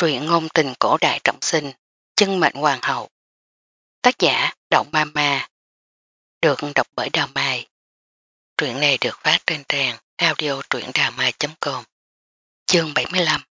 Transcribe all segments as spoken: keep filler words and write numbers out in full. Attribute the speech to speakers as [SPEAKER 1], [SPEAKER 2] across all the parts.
[SPEAKER 1] Truyện ngôn tình cổ đại trọng sinh, chân mệnh hoàng hậu. Tác giả Động Ma Ma. Được đọc bởi Đào Mai. Truyện này được phát trên trang audio truyệnđàmai chấm com. Chương bảy mươi lăm.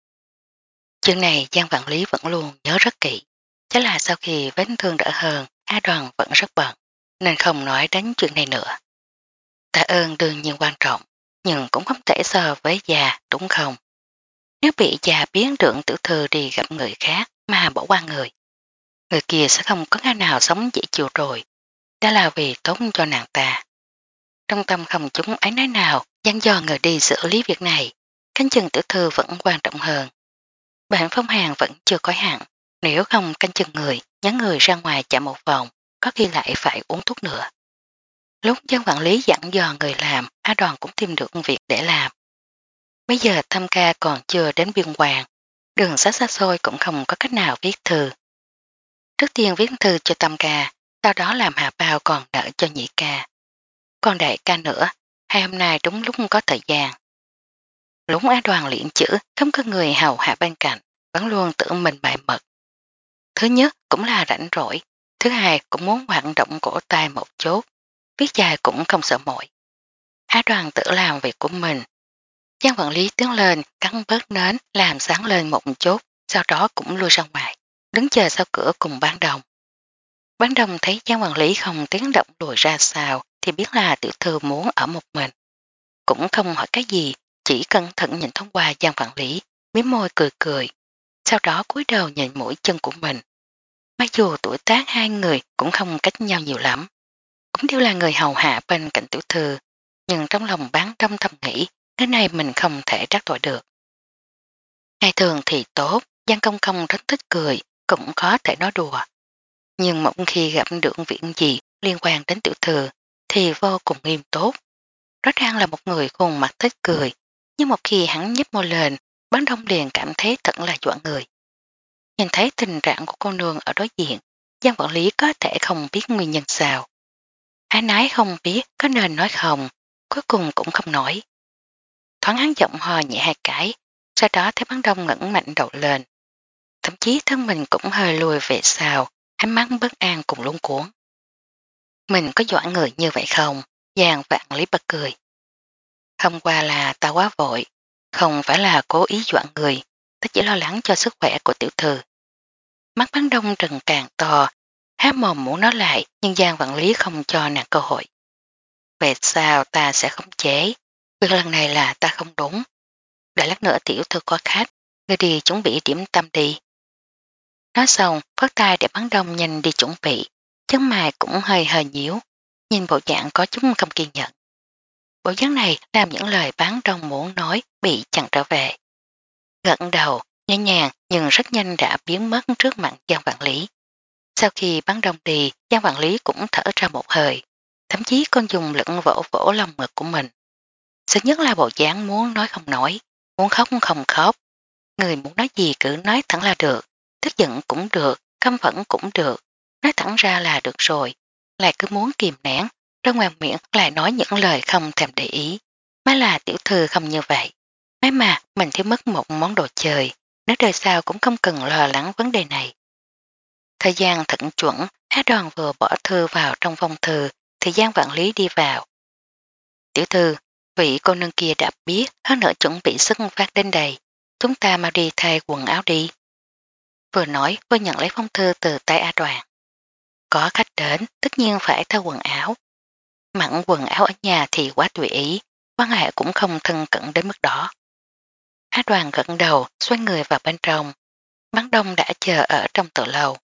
[SPEAKER 1] Chương này Giang Vạn Lý vẫn luôn nhớ rất kỹ. Chắc là sau khi vết thương đỡ hơn, A Đoàn vẫn rất bận, nên không nói đến chuyện này nữa. Tạ ơn đương nhiên quan trọng, nhưng cũng không thể so với già, đúng không? Nếu bị già biến trưởng tiểu thư đi gặp người khác mà bỏ qua người, người kia sẽ không có ngày nào sống dễ chịu rồi. Đó là vì tốt cho nàng ta. Trong tâm không chúng ấy nói nào dặn dò người đi xử lý việc này, canh chừng tiểu thư vẫn quan trọng hơn. Bản phong hàng vẫn chưa có hạn, nếu không canh chừng người, nhắn người ra ngoài chạy một vòng, có khi lại phải uống thuốc nữa. Lúc dân quản lý dặn dò người làm, A Đoàn cũng tìm được việc để làm. Bây giờ Thâm Ca còn chưa đến biên hoàng, đường xa xa xôi cũng không có cách nào viết thư. Trước tiên viết thư cho Tâm Ca, sau đó làm hạ bao còn nợ cho nhị ca. Còn đại ca nữa, hai hôm nay đúng lúc có thời gian. Lúc A Đoàn luyện chữ, không có người hầu hạ bên cạnh, vẫn luôn tự mình bài mật. Thứ nhất cũng là rảnh rỗi, thứ hai cũng muốn hoạt động cổ tay một chút, viết dài cũng không sợ mỏi. A Đoàn tự làm việc của mình. Giang quản lý tiến lên, cắn bớt nến, làm sáng lên một chút, sau đó cũng lui ra ngoài, đứng chờ sau cửa cùng bán đồng. Bán đồng thấy Giang quản lý không tiếng động lùi ra sao thì biết là tiểu thư muốn ở một mình. Cũng không hỏi cái gì, chỉ cẩn thận nhìn thoáng qua Giang quản lý, miếm môi cười cười, sau đó cúi đầu nhìn mũi chân của mình. Mặc dù tuổi tác hai người cũng không cách nhau nhiều lắm, cũng đều là người hầu hạ bên cạnh tiểu thư, nhưng trong lòng bán đông thầm nghĩ, cái này mình không thể trách tội được. Ngày thường thì tốt, Giang Công Công rất thích cười, cũng có thể nói đùa. Nhưng mỗi khi gặp được việc gì liên quan đến tiểu thư thì vô cùng nghiêm túc. Rõ ràng là một người khuôn mặt thích cười, nhưng một khi hắn nhếch môi lên, bán đông liền cảm thấy thật là dọa người. Nhìn thấy tình trạng của cô nương ở đối diện, Giang quản lý có thể không biết nguyên nhân sao. Ái nái không biết có nên nói không, cuối cùng cũng không nói. Thoáng hắn giọng hò nhẹ hai cái, sau đó thấy bán đông ngẩng mạnh đầu lên. Thậm chí thân mình cũng hơi lùi về sau, ánh mắt bất an cùng luống cuốn. Mình có dọa người như vậy không? Giang Vạn Lý bật cười. Không qua là ta quá vội, không phải là cố ý dọa người, ta chỉ lo lắng cho sức khỏe của tiểu thư. Mắt bán đông trần càng to, há mồm muốn nói lại nhưng Giang Vạn Lý không cho nàng cơ hội. Về sao ta sẽ không chế, việc lần này là ta không đúng. Đợi lát nữa tiểu thư có khách, người đi chuẩn bị điểm tâm đi. Nói xong, phất tay để bán đông nhanh đi chuẩn bị, chân mày cũng hơi hơi nhíu, nhìn bộ dạng có chút không kiên nhẫn. Bộ dáng này làm những lời bán đông muốn nói bị chặn trở về. Gật đầu, nhẹ nhàng nhưng rất nhanh đã biến mất trước mặt Giang Vạn Lý. Sau khi bán đông đi, Giang Vạn Lý cũng thở ra một hơi, thậm chí còn dùng lẫn vỗ vỗ lòng ngực của mình. Sợ nhất là bộ dáng muốn nói không nói, muốn khóc không khóc. Người muốn nói gì cứ nói thẳng là được, tức giận cũng được, căm phẫn cũng được, nói thẳng ra là được rồi, lại cứ muốn kìm nén, ra ngoài miệng lại nói những lời không thèm để ý. Mới là tiểu thư không như vậy. Mấy mà mình thiếu mất một món đồ chơi, nếu đời sau cũng không cần lo lắng vấn đề này. Thời gian thận chuẩn, Á Đoàn vừa bỏ thư vào trong phong thư, thì Giang Vạn Lý đi vào. Tiểu thư, vị cô nương kia đã biết, hơn nữa chuẩn bị xuất phát đến đây. Chúng ta mau đi thay quần áo đi. Vừa nói vừa nhận lấy phong thư từ tay A Đoàn. Có khách đến, tất nhiên phải thay quần áo. Mặn quần áo ở nhà thì quá tùy ý, quan hệ cũng không thân cận đến mức đó. A Đoàn gật đầu, xoay người vào bên trong. Bán đông đã chờ ở trong từ lâu.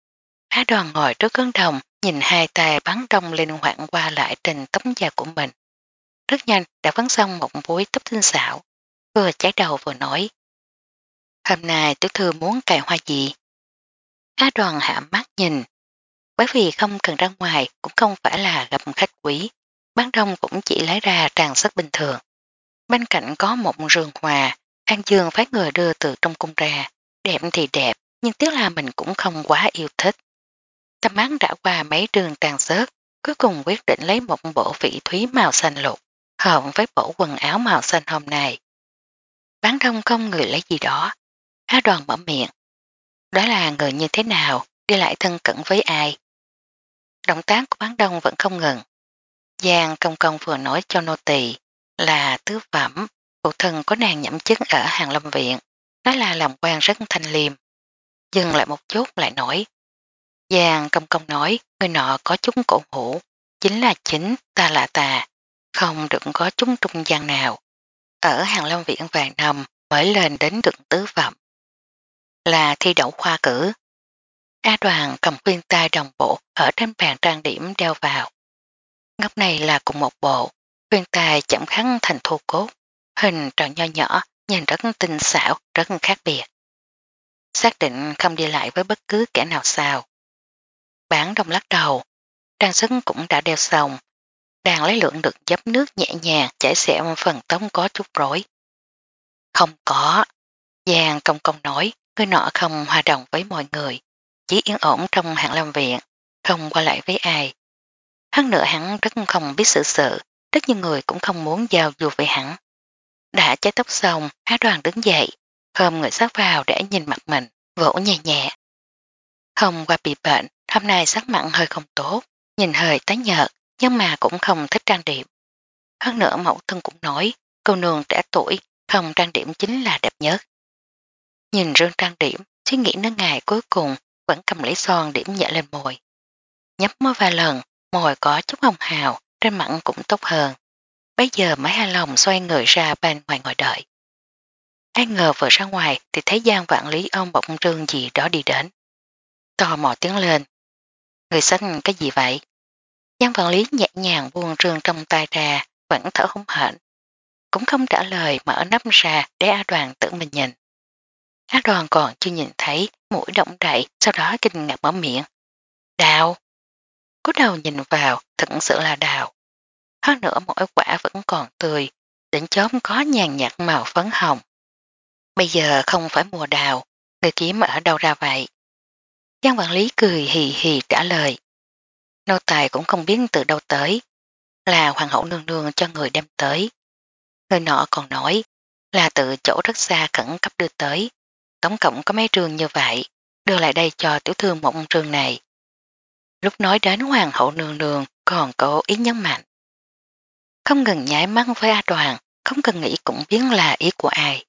[SPEAKER 1] A Đoàn ngồi trước cơn đồng, nhìn hai tay bán đông linh hoạt qua lại trên tấm da của mình. Rất nhanh đã vấn xong một búi tóc tinh xảo, vừa chải đầu vừa nói. Hôm nay tiểu thư muốn cài hoa gì? Á Đoàn hạ mắt nhìn, bởi vì không cần ra ngoài cũng không phải là gặp khách quý, bán đông cũng chỉ lấy ra trang sức bình thường. Bên cạnh có một rường hòa, An Dương phái người đưa từ trong cung ra, đẹp thì đẹp, nhưng tiếc là mình cũng không quá yêu thích. Tâm mắt đã qua mấy trường trang sức, cuối cùng quyết định lấy một bộ phỉ thúy màu xanh lục, hợp với bộ quần áo màu xanh hôm nay. Bán đông không người lấy gì đó, Á Đoàn mở miệng. Đó là người như thế nào, đi lại thân cận với ai? Động tác của bán đông vẫn không ngừng. Giang công công vừa nói cho nô tỳ là tứ phẩm, phụ thân có nàng nhậm chức ở Hàng Lâm Viện, đó là làm quan rất thanh liêm. Dừng lại một chút lại nói. Giang công công nói người nọ có chúng cổ hữu, chính là chính, ta là tà, không được có chúng trung gian nào. Ở Hàng Lâm Viện vài năm mới lên đến được tứ phẩm. Là thi đậu khoa cử. A Đoàn cầm khuyên tai đồng bộ ở trên bàn trang điểm đeo vào. Ngốc này là cùng một bộ, khuyên tai chậm khắn thành thu cốt, hình tròn nho nhỏ, nhìn rất tinh xảo, rất khác biệt. Xác định không đi lại với bất cứ kẻ nào sao. Bản đông lắc đầu, trang sức cũng đã đeo xong, đang lấy lượng được dấp nước nhẹ nhàng chảy xẹo phần tống có chút rối. Không có, Giang công công nói, người nọ không hòa đồng với mọi người, chỉ yên ổn trong Hàng Lâm Viện, không qua lại với ai. Hơn nữa hắn rất không biết sự sự, rất nhiều người cũng không muốn giao du với hắn. Đã chải tóc xong, Á Đoàn đứng dậy, khom người sát vào để nhìn mặt mình, vỗ nhẹ nhẹ. Hôm qua bị bệnh, hôm nay sắc mặn hơi không tốt, nhìn hơi tái nhợt, nhưng mà cũng không thích trang điểm. Hơn nữa mẫu thân cũng nói, cô nương trẻ tuổi, không trang điểm chính là đẹp nhất. Nhìn rương trang điểm, suy nghĩ đến ngày cuối cùng vẫn cầm lấy son điểm nhẹ lên môi. Nhấp môi vài lần, môi có chút hồng hào, trên mặt cũng tốt hơn. Bây giờ mới hài lòng xoay người ra bên ngoài ngồi đợi. Ai ngờ vừa ra ngoài thì thấy Giang Vạn Lý ôm bọng rương gì đó đi đến. Tò mò tiếng lên. Người xanh cái gì vậy? Giang Vạn Lý nhẹ nhàng buông rương trong tay ra, vẫn thở hổn hển. Cũng không trả lời mở nắp ra để A Đoàn tự mình nhìn. A Đoàn còn chưa nhìn thấy, mũi động đậy, sau đó kinh ngạc mở miệng. Đào! Cú đầu nhìn vào, thật sự là đào. Hơn nữa mỗi quả vẫn còn tươi, đỉnh chóp có nhàn nhạt màu phấn hồng. Bây giờ không phải mùa đào, người kiếm ở đâu ra vậy? Giang quản lý cười hì hì trả lời. Nô tài cũng không biết từ đâu tới, là hoàng hậu nương nương cho người đem tới. Người nọ còn nói là từ chỗ rất xa khẩn cấp đưa tới, tổng cộng có mấy trường như vậy, đưa lại đây cho tiểu thư một trường này. Lúc nói đến hoàng hậu nương nương còn cố ý nhấn mạnh. Không ngừng nháy mắt với A Đoàn, không cần nghĩ cũng biết là ý của ai.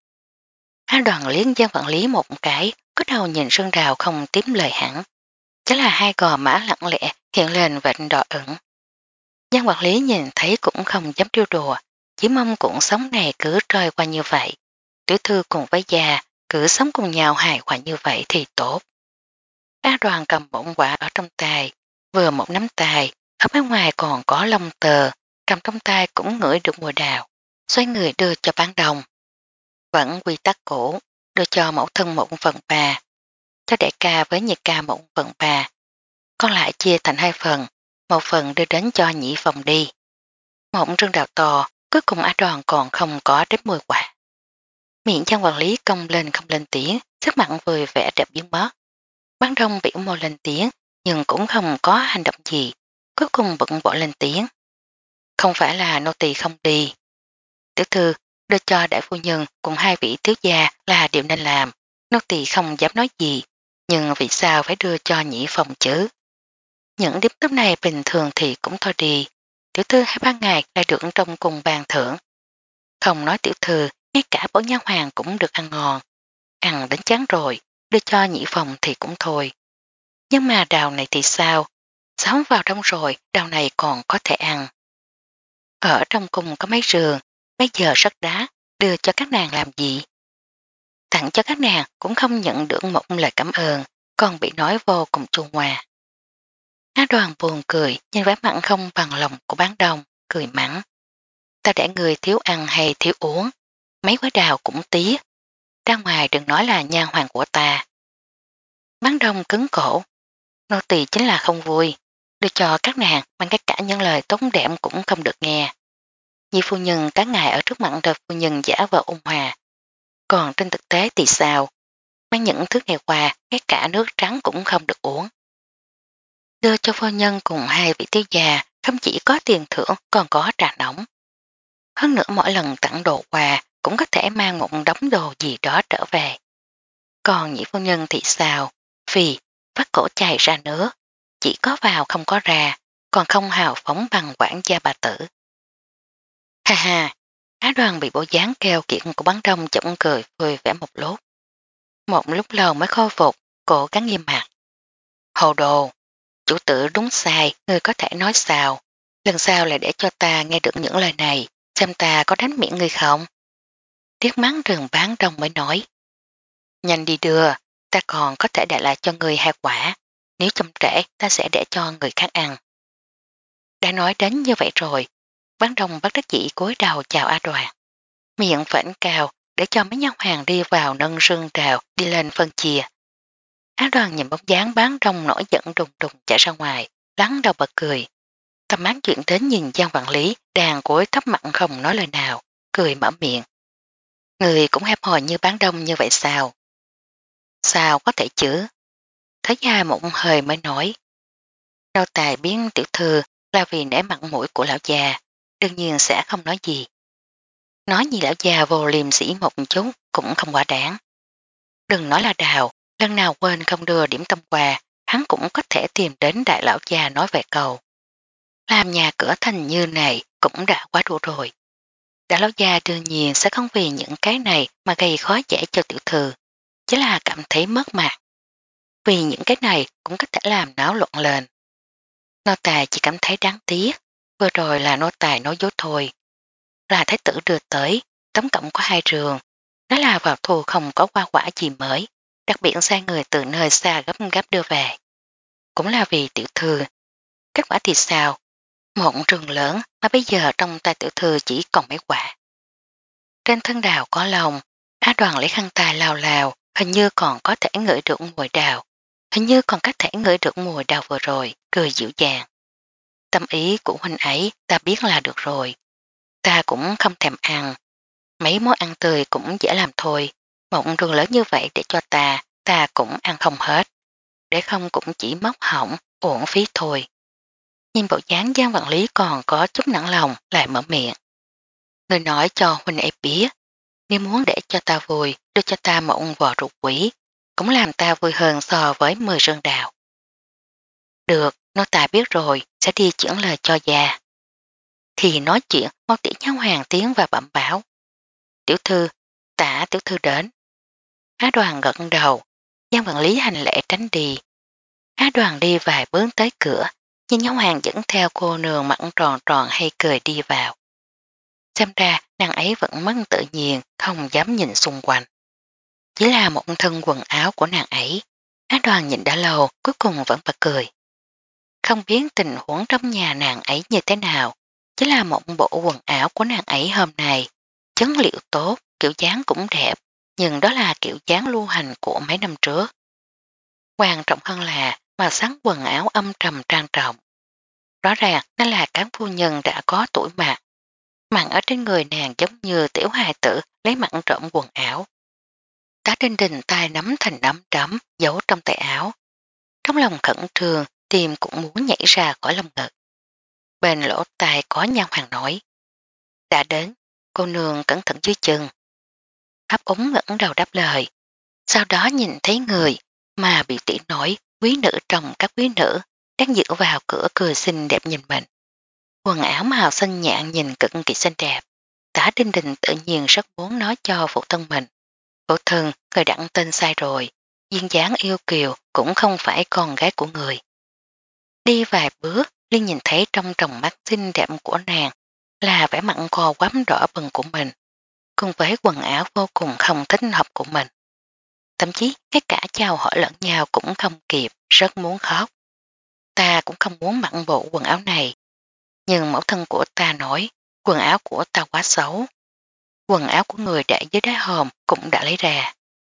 [SPEAKER 1] A Đoàn liếc Giang Vạn Lý một cái, có đầu nhìn Sơn Đào không tím lời hẳn. Chắc là hai gò má lặng lẽ hiện lên vệnh đỏ ửng. Giang Vạn Lý nhìn thấy cũng không dám trêu đùa, chỉ mong cuộc sống này cứ trôi qua như vậy. Tiểu thư cùng với già, cứ sống cùng nhau hài hòa như vậy thì tốt. A Đoàn cầm bổng quả ở trong tay, vừa một nắm tay, ở bên ngoài còn có lông tờ, cầm trong tay cũng ngửi được mùi đào, xoay người đưa cho bán đồng. Vẫn quy tắc cũ, đưa cho mẫu thân một phần ba, cho đại ca với nhị ca một phần ba, còn lại chia thành hai phần, một phần đưa đến cho nhị phòng đi. Mộng rương đào to, cuối cùng A Đoàn còn không có đến mười quả. Miệng Giang quản lý công lên không lên tiếng, sắc mặn vừa vẻ đẹp biến mất. Bán đông biểu môi lên tiếng, nhưng cũng không có hành động gì, cuối cùng bận bỏ lên tiếng. Không phải là nô tỳ không đi. Tiểu thư, đưa cho đại phu nhân cùng hai vị thiếu gia là điều nên làm, nô tỳ không dám nói gì, nhưng vì sao phải đưa cho nhị phòng chứ? Những điếm tấm này bình thường thì cũng thôi đi, tiểu thư hai ba ngày lại được trong cùng bàn thưởng. Không nói tiểu thư, ngay cả bổ nha hoàng cũng được ăn ngon. Ăn đến chán rồi, đưa cho nhị phòng thì cũng thôi. Nhưng mà đào này thì sao? Sống vào trong rồi, đào này còn có thể ăn. Ở trong cung có mấy giường, bây giờ rất đá, đưa cho các nàng làm gì? Tặng cho các nàng cũng không nhận được một lời cảm ơn, còn bị nói vô cùng chua ngoa. Á Đoàn buồn cười, nhưng vẻ mặn không bằng lòng của bán đông, cười mắng. Ta để người thiếu ăn hay thiếu uống, mấy quả đào cũng tía. Ra ngoài đừng nói là nha hoàng của ta. Bán đông cứng cổ, nô tỳ chính là không vui, đưa cho các nàng bằng cách cả những lời tốn đệm cũng không được nghe. Nhị phu nhân các ngài ở trước mặt đời phu nhân giả vờ ôn hòa. Còn trên thực tế thì sao? Mấy những thứ ngày qua, ngay cả nước trắng cũng không được uống. Đưa cho phu nhân cùng hai vị thiếu già, không chỉ có tiền thưởng còn có trà nóng. Hơn nữa mỗi lần tặng đồ quà cũng có thể mang một đống đồ gì đó trở về. Còn nhị phu nhân thì sao? Vì vắt cổ chày ra nước, chỉ có vào không có ra, còn không hào phóng bằng quản gia bà tử. Ha ha, Á Đoàn bị bộ dáng keo kiệt của bắn đông chổng cười vui vẻ một lúc. Một lúc lâu mới khôi phục, cổ gắn nghiêm mặt. Hồ đồ, chủ tử đúng sai, ngươi có thể nói sao? Lần sau lại để cho ta nghe được những lời này, xem ta có đánh miệng ngươi không? Tiếc mắng rừng bán đông mới nói. Nhanh đi đưa, ta còn có thể để lại cho người hai quả, nếu chậm trễ ta sẽ để cho người khác ăn. Đã nói đến như vậy rồi, bán đông bắt đắc dĩ cúi đầu chào A Đoàn. Miệng phảnh cao để cho mấy nhân hàng đi vào nâng rương trào đi lên phân chia. Á Đoàn nhìn bóng dáng bán đông nổi giận đùng đùng chạy ra ngoài, lắng đầu bật cười. Tầm mắt chuyển đến nhìn Giang Vạn Lý đang cúi thấp mặt không nói lời nào, cười mở miệng. Người cũng hẹp hòi như bán đông như vậy sao? Sao có thể chứ? Thấy dài một hơi mới nói. Đâu tài biến tiểu thư là vì nể mặt mũi của lão già, đương nhiên sẽ không nói gì. Nói gì lão già vô liêm sĩ một chút cũng không quá đáng. Đừng nói là Đào, lần nào quên không đưa điểm tâm quà, hắn cũng có thể tìm đến đại lão già nói về cầu. Làm nhà cửa thành như này cũng đã quá đủ rồi. Đại lão già đương nhiên sẽ không vì những cái này mà gây khó dễ cho tiểu thư, chỉ là cảm thấy mất mặt. Vì những cái này cũng có thể làm náo loạn lên. Nô tài chỉ cảm thấy đáng tiếc, vừa rồi là nô tài nói dối thôi. Là thái tử đưa tới, tổng cộng có hai trường, nói là vào thu không có hoa quả gì mới, đặc biệt sai người từ nơi xa gấp gấp đưa về. Cũng là vì tiểu thư. Kết quả thì sao? Một trường lớn mà bây giờ trong tay tiểu thư chỉ còn mấy quả. Trên thân đào có lòng, Á Đoàn lấy khăn tay lao lao, hình như còn có thể ngửi được mùi đào, hình như còn có thể ngửi được mùi đào vừa rồi, cười dịu dàng. Tâm ý của huynh ấy ta biết là được rồi. Ta cũng không thèm ăn. Mấy món ăn tươi cũng dễ làm thôi. Một đường lớn như vậy để cho ta, ta cũng ăn không hết. Để không cũng chỉ móc hỏng, uổng phí thôi. Nhìn bộ dáng Giang Vạn Lý còn có chút nặng lòng lại mở miệng. Người nói cho huynh ấy biết, nếu muốn để cho ta vui, đưa cho ta một vò rượu quý, cũng làm ta vui hơn so với mười rương đào. Được, nô tài biết rồi, sẽ đi chuyển lời cho già. Thì nói chuyện một tỷ nhau hàng tiếng và bẩm báo. Tiểu thư, tả tiểu thư đến. Á Đoàn gật đầu, Giang Vạn Lý hành lễ tránh đi. Á Đoàn đi vài bước tới cửa, nhưng nhóm hàng dẫn theo cô nương mặt tròn tròn hay cười đi vào. Xem ra nàng ấy vẫn mất tự nhiên, không dám nhìn xung quanh. Chỉ là một thân quần áo của nàng ấy. Á Đoàn nhìn đã lâu, cuối cùng vẫn bật cười. Không biết tình huống trong nhà nàng ấy như thế nào, chỉ là một bộ quần áo của nàng ấy hôm nay. Chất liệu tốt, kiểu dáng cũng đẹp, nhưng đó là kiểu dáng lưu hành của mấy năm trước. Quan trọng hơn là màu sắc quần áo âm trầm trang trọng. Rõ ràng nó là cán phu nhân đã có tuổi mạc. Mặn ở trên người nàng giống như tiểu hài tử lấy mặn trộm quần áo. Tá trên đình tay nắm thành nắm trấm giấu trong tay áo. Trong lòng khẩn trương, tim cũng muốn nhảy ra khỏi lồng ngực. Bên lỗ tai có nhau hàng nói. Đã đến, cô nương cẩn thận dưới chân. Áp úng ngẩng đầu đáp lời. Sau đó nhìn thấy người mà bị tỷ nổi quý nữ trong các quý nữ đang dựa vào cửa cười xinh đẹp nhìn mình. Quần áo màu xanh nhạn nhìn cực kỳ xinh đẹp. Tả Đinh Đình tự nhiên rất muốn nói cho phụ thân mình. Phụ thân, người đặng tên sai rồi. Duyên dáng yêu kiều cũng không phải con gái của người. Đi vài bước, Liên nhìn thấy trong tròng mắt xinh đẹp của nàng là vẻ mặn co quắm đỏ bừng của mình, cùng với quần áo vô cùng không thích hợp của mình. Thậm chí cái cả chào hỏi lẫn nhau cũng không kịp, rất muốn khóc. Ta cũng không muốn mặc bộ quần áo này, nhưng mẫu thân của ta nói quần áo của ta quá xấu. Quần áo của người đã dưới đá hòm cũng đã lấy ra.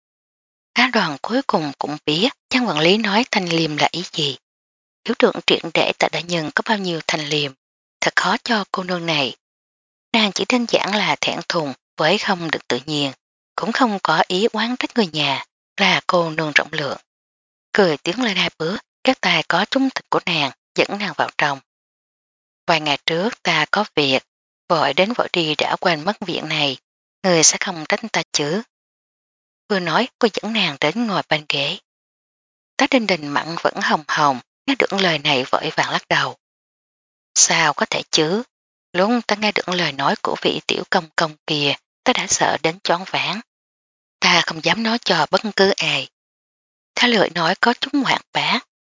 [SPEAKER 1] Cá đoàn cuối cùng cũng biết Trang quản lý nói thanh liêm là ý gì. Hiểu được chuyện để tại đại nhân có bao nhiêu thanh liêm, thật khó cho cô nương này. Nàng chỉ đơn giản là thẹn thùng với không được tự nhiên, cũng không có ý oán trách người nhà, là cô nương rộng lượng. Cười tiến lên hai bước, các tay có trung thịt của nàng dẫn nàng vào trong. Vài ngày trước ta có việc, vội đến vội đi đã quên mất việc này, người sẽ không trách ta chứ. Vừa nói cô dẫn nàng đến ngồi bên ghế. Tá Đinh Đình mặn vẫn hồng hồng, nghe được lời này vội vàng lắc đầu. Sao có thể chứ? Lúc ta nghe được lời nói của vị tiểu công công kia, ta đã sợ đến choáng váng. Ta không dám nói cho bất cứ ai. Thá lưỡi nói có chút hoạt bát.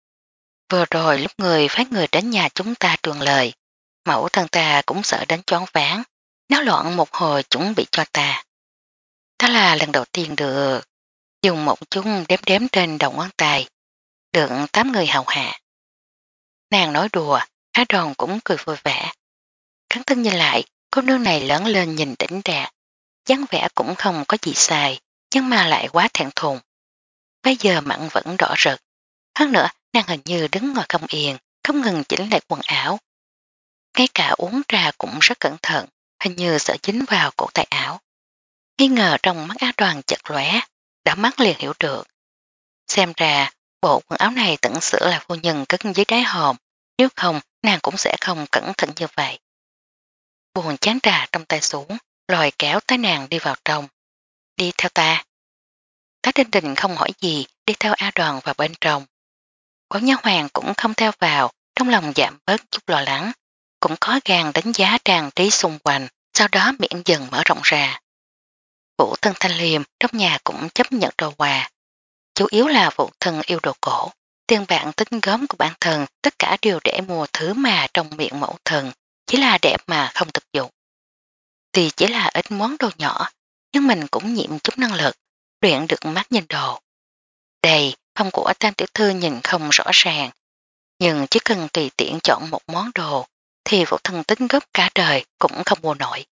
[SPEAKER 1] Vừa rồi lúc người phái người đến nhà chúng ta truyền lời, mẫu thân ta cũng sợ đến choáng váng, náo loạn một hồi chuẩn bị cho ta. Ta là lần đầu tiên được dùng một chung đếm đếm trên đầu ngón tay, được tám người hầu hạ. Nàng nói đùa, Á Đòn cũng cười vui vẻ. Kháng thân nhìn lại, cô nương này lớn lên nhìn đỉnh đạt, dáng vẻ cũng không có gì sai, nhưng mà lại quá thẹn thùng. Bây giờ mặn vẫn đỏ rực. Hơn nữa, nàng hình như đứng ngồi không yên, không ngừng chỉnh lại quần áo. Ngay cả uống trà cũng rất cẩn thận, hình như sợ dính vào cổ tay áo. Nghi ngờ trong mắt Á Đoàn chật lóe, đã mắt liền hiểu được. Xem ra, bộ quần áo này tận sửa là phu nhân cất dưới đáy hòm, nếu không nàng cũng sẽ không cẩn thận như vậy. Buồn chán trà trong tay xuống, lòi kéo tới nàng đi vào trong. Đi theo ta. Tá Đinh Đình không hỏi gì, đi theo A Đoàn vào bên trong. Có nha hoàng cũng không theo vào, trong lòng giảm bớt chút lo lắng, cũng có gan đánh giá trang trí xung quanh, sau đó miệng dần mở rộng ra. Phụ thân Thanh Liêm trong nhà cũng chấp nhận đồ quà, chủ yếu là phụ thân yêu đồ cổ, tiền bạc tính gớm của bản thân tất cả đều để mua thứ mà trong miệng mẫu thân, chỉ là đẹp mà không thực dụng. Thì chỉ là ít món đồ nhỏ, nhưng mình cũng nhiệm chút năng lực, luyện được mắt nhìn đồ. Đây, phòng của Tam tiểu thư nhìn không rõ ràng, nhưng chỉ cần tùy tiện chọn một món đồ, thì phụ thân tính gấp cả đời cũng không mua nổi.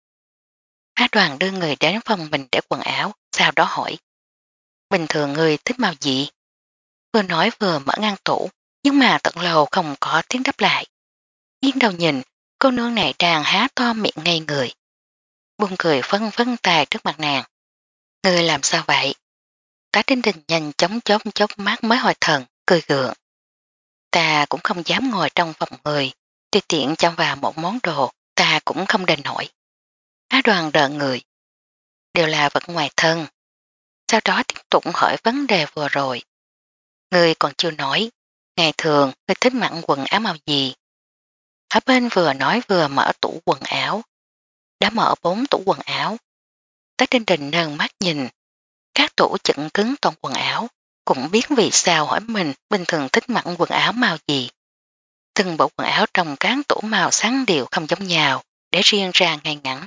[SPEAKER 1] Á Đoàn đưa người đến phòng mình để quần áo, sau đó hỏi. Bình thường người thích màu gì? Vừa nói vừa mở ngăn tủ, nhưng mà tận lâu không có tiếng đáp lại. Nghiêng đầu nhìn, cô nương này đang há to miệng ngây người. Buông cười phân phân tài trước mặt nàng. Người làm sao vậy? Tá Đinh Đình nhanh chóng chốc chốc mắt mới hồi thần, cười gượng. Ta cũng không dám ngồi trong phòng người, tùy tiện chăm vào một món đồ, ta cũng không đền nổi. Á Đoàn đợi người. Đều là vật ngoài thân. Sau đó tiếp tục hỏi vấn đề vừa rồi. Người còn chưa nói, ngày thường người thích mặn quần áo màu gì? Ở bên vừa nói vừa mở tủ quần áo. Đã mở bốn tủ quần áo. Tá Đinh Đình nâng mắt nhìn. Các tủ chận cứng toàn quần áo, cũng biết vì sao hỏi mình bình thường thích mặn quần áo màu gì. Từng bộ quần áo trong các tủ màu sáng đều không giống nhau, để riêng ra ngay ngắn.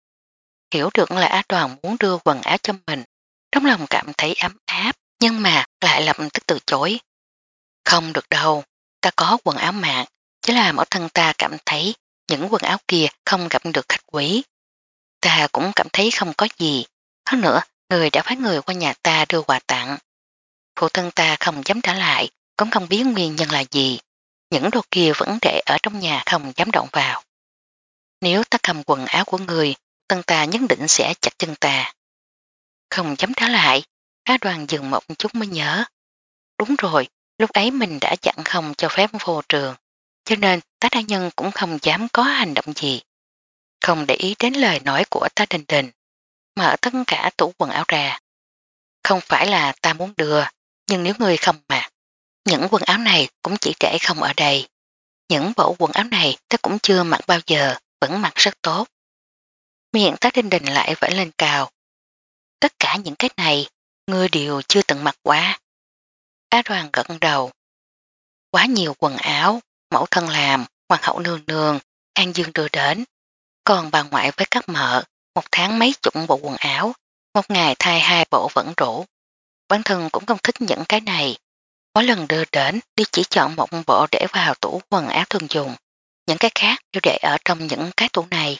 [SPEAKER 1] Hiểu được là Á Đoàn muốn đưa quần áo cho mình, trong lòng cảm thấy ấm áp, nhưng mà lại lập tức từ chối. Không được đâu, ta có quần áo mạc, chỉ là mẫu thân ta cảm thấy những quần áo kia không gặp được khách quý. Ta cũng cảm thấy không có gì, hơn nữa người đã phái người qua nhà ta đưa quà tặng. Phụ thân ta không dám trả lại, cũng không biết nguyên nhân là gì. Những đồ kia vẫn để ở trong nhà không dám động vào. Nếu ta cầm quần áo của người, tân ta nhất định sẽ chặt chân ta. Không dám trả lại, Á Đoàn dừng một chút mới nhớ. Đúng rồi, lúc ấy mình đã dặn không cho phép vô trường, cho nên tá đa nhân cũng không dám có hành động gì. Không để ý đến lời nói của tá Đình Đình, mở tất cả tủ quần áo ra. Không phải là ta muốn đưa, nhưng nếu người không mặc, những quần áo này cũng chỉ để không ở đây. Những bộ quần áo này ta cũng chưa mặc bao giờ, vẫn mặc rất tốt. Miệng tá Đình Đình lại vẫy lên cao. Tất cả những cái này, ngươi đều chưa từng mặc quá. Á Đoàn gật đầu. Quá nhiều quần áo, mẫu thân làm, hoàng hậu nương nương, An Dương đưa đến. Còn bà ngoại với các mợ, một tháng mấy chục bộ quần áo, một ngày thay hai bộ vẫn đủ. Bản thân cũng không thích những cái này. Mỗi lần đưa đến, đi chỉ chọn một bộ để vào tủ quần áo thường dùng. Những cái khác đều để ở trong những cái tủ này.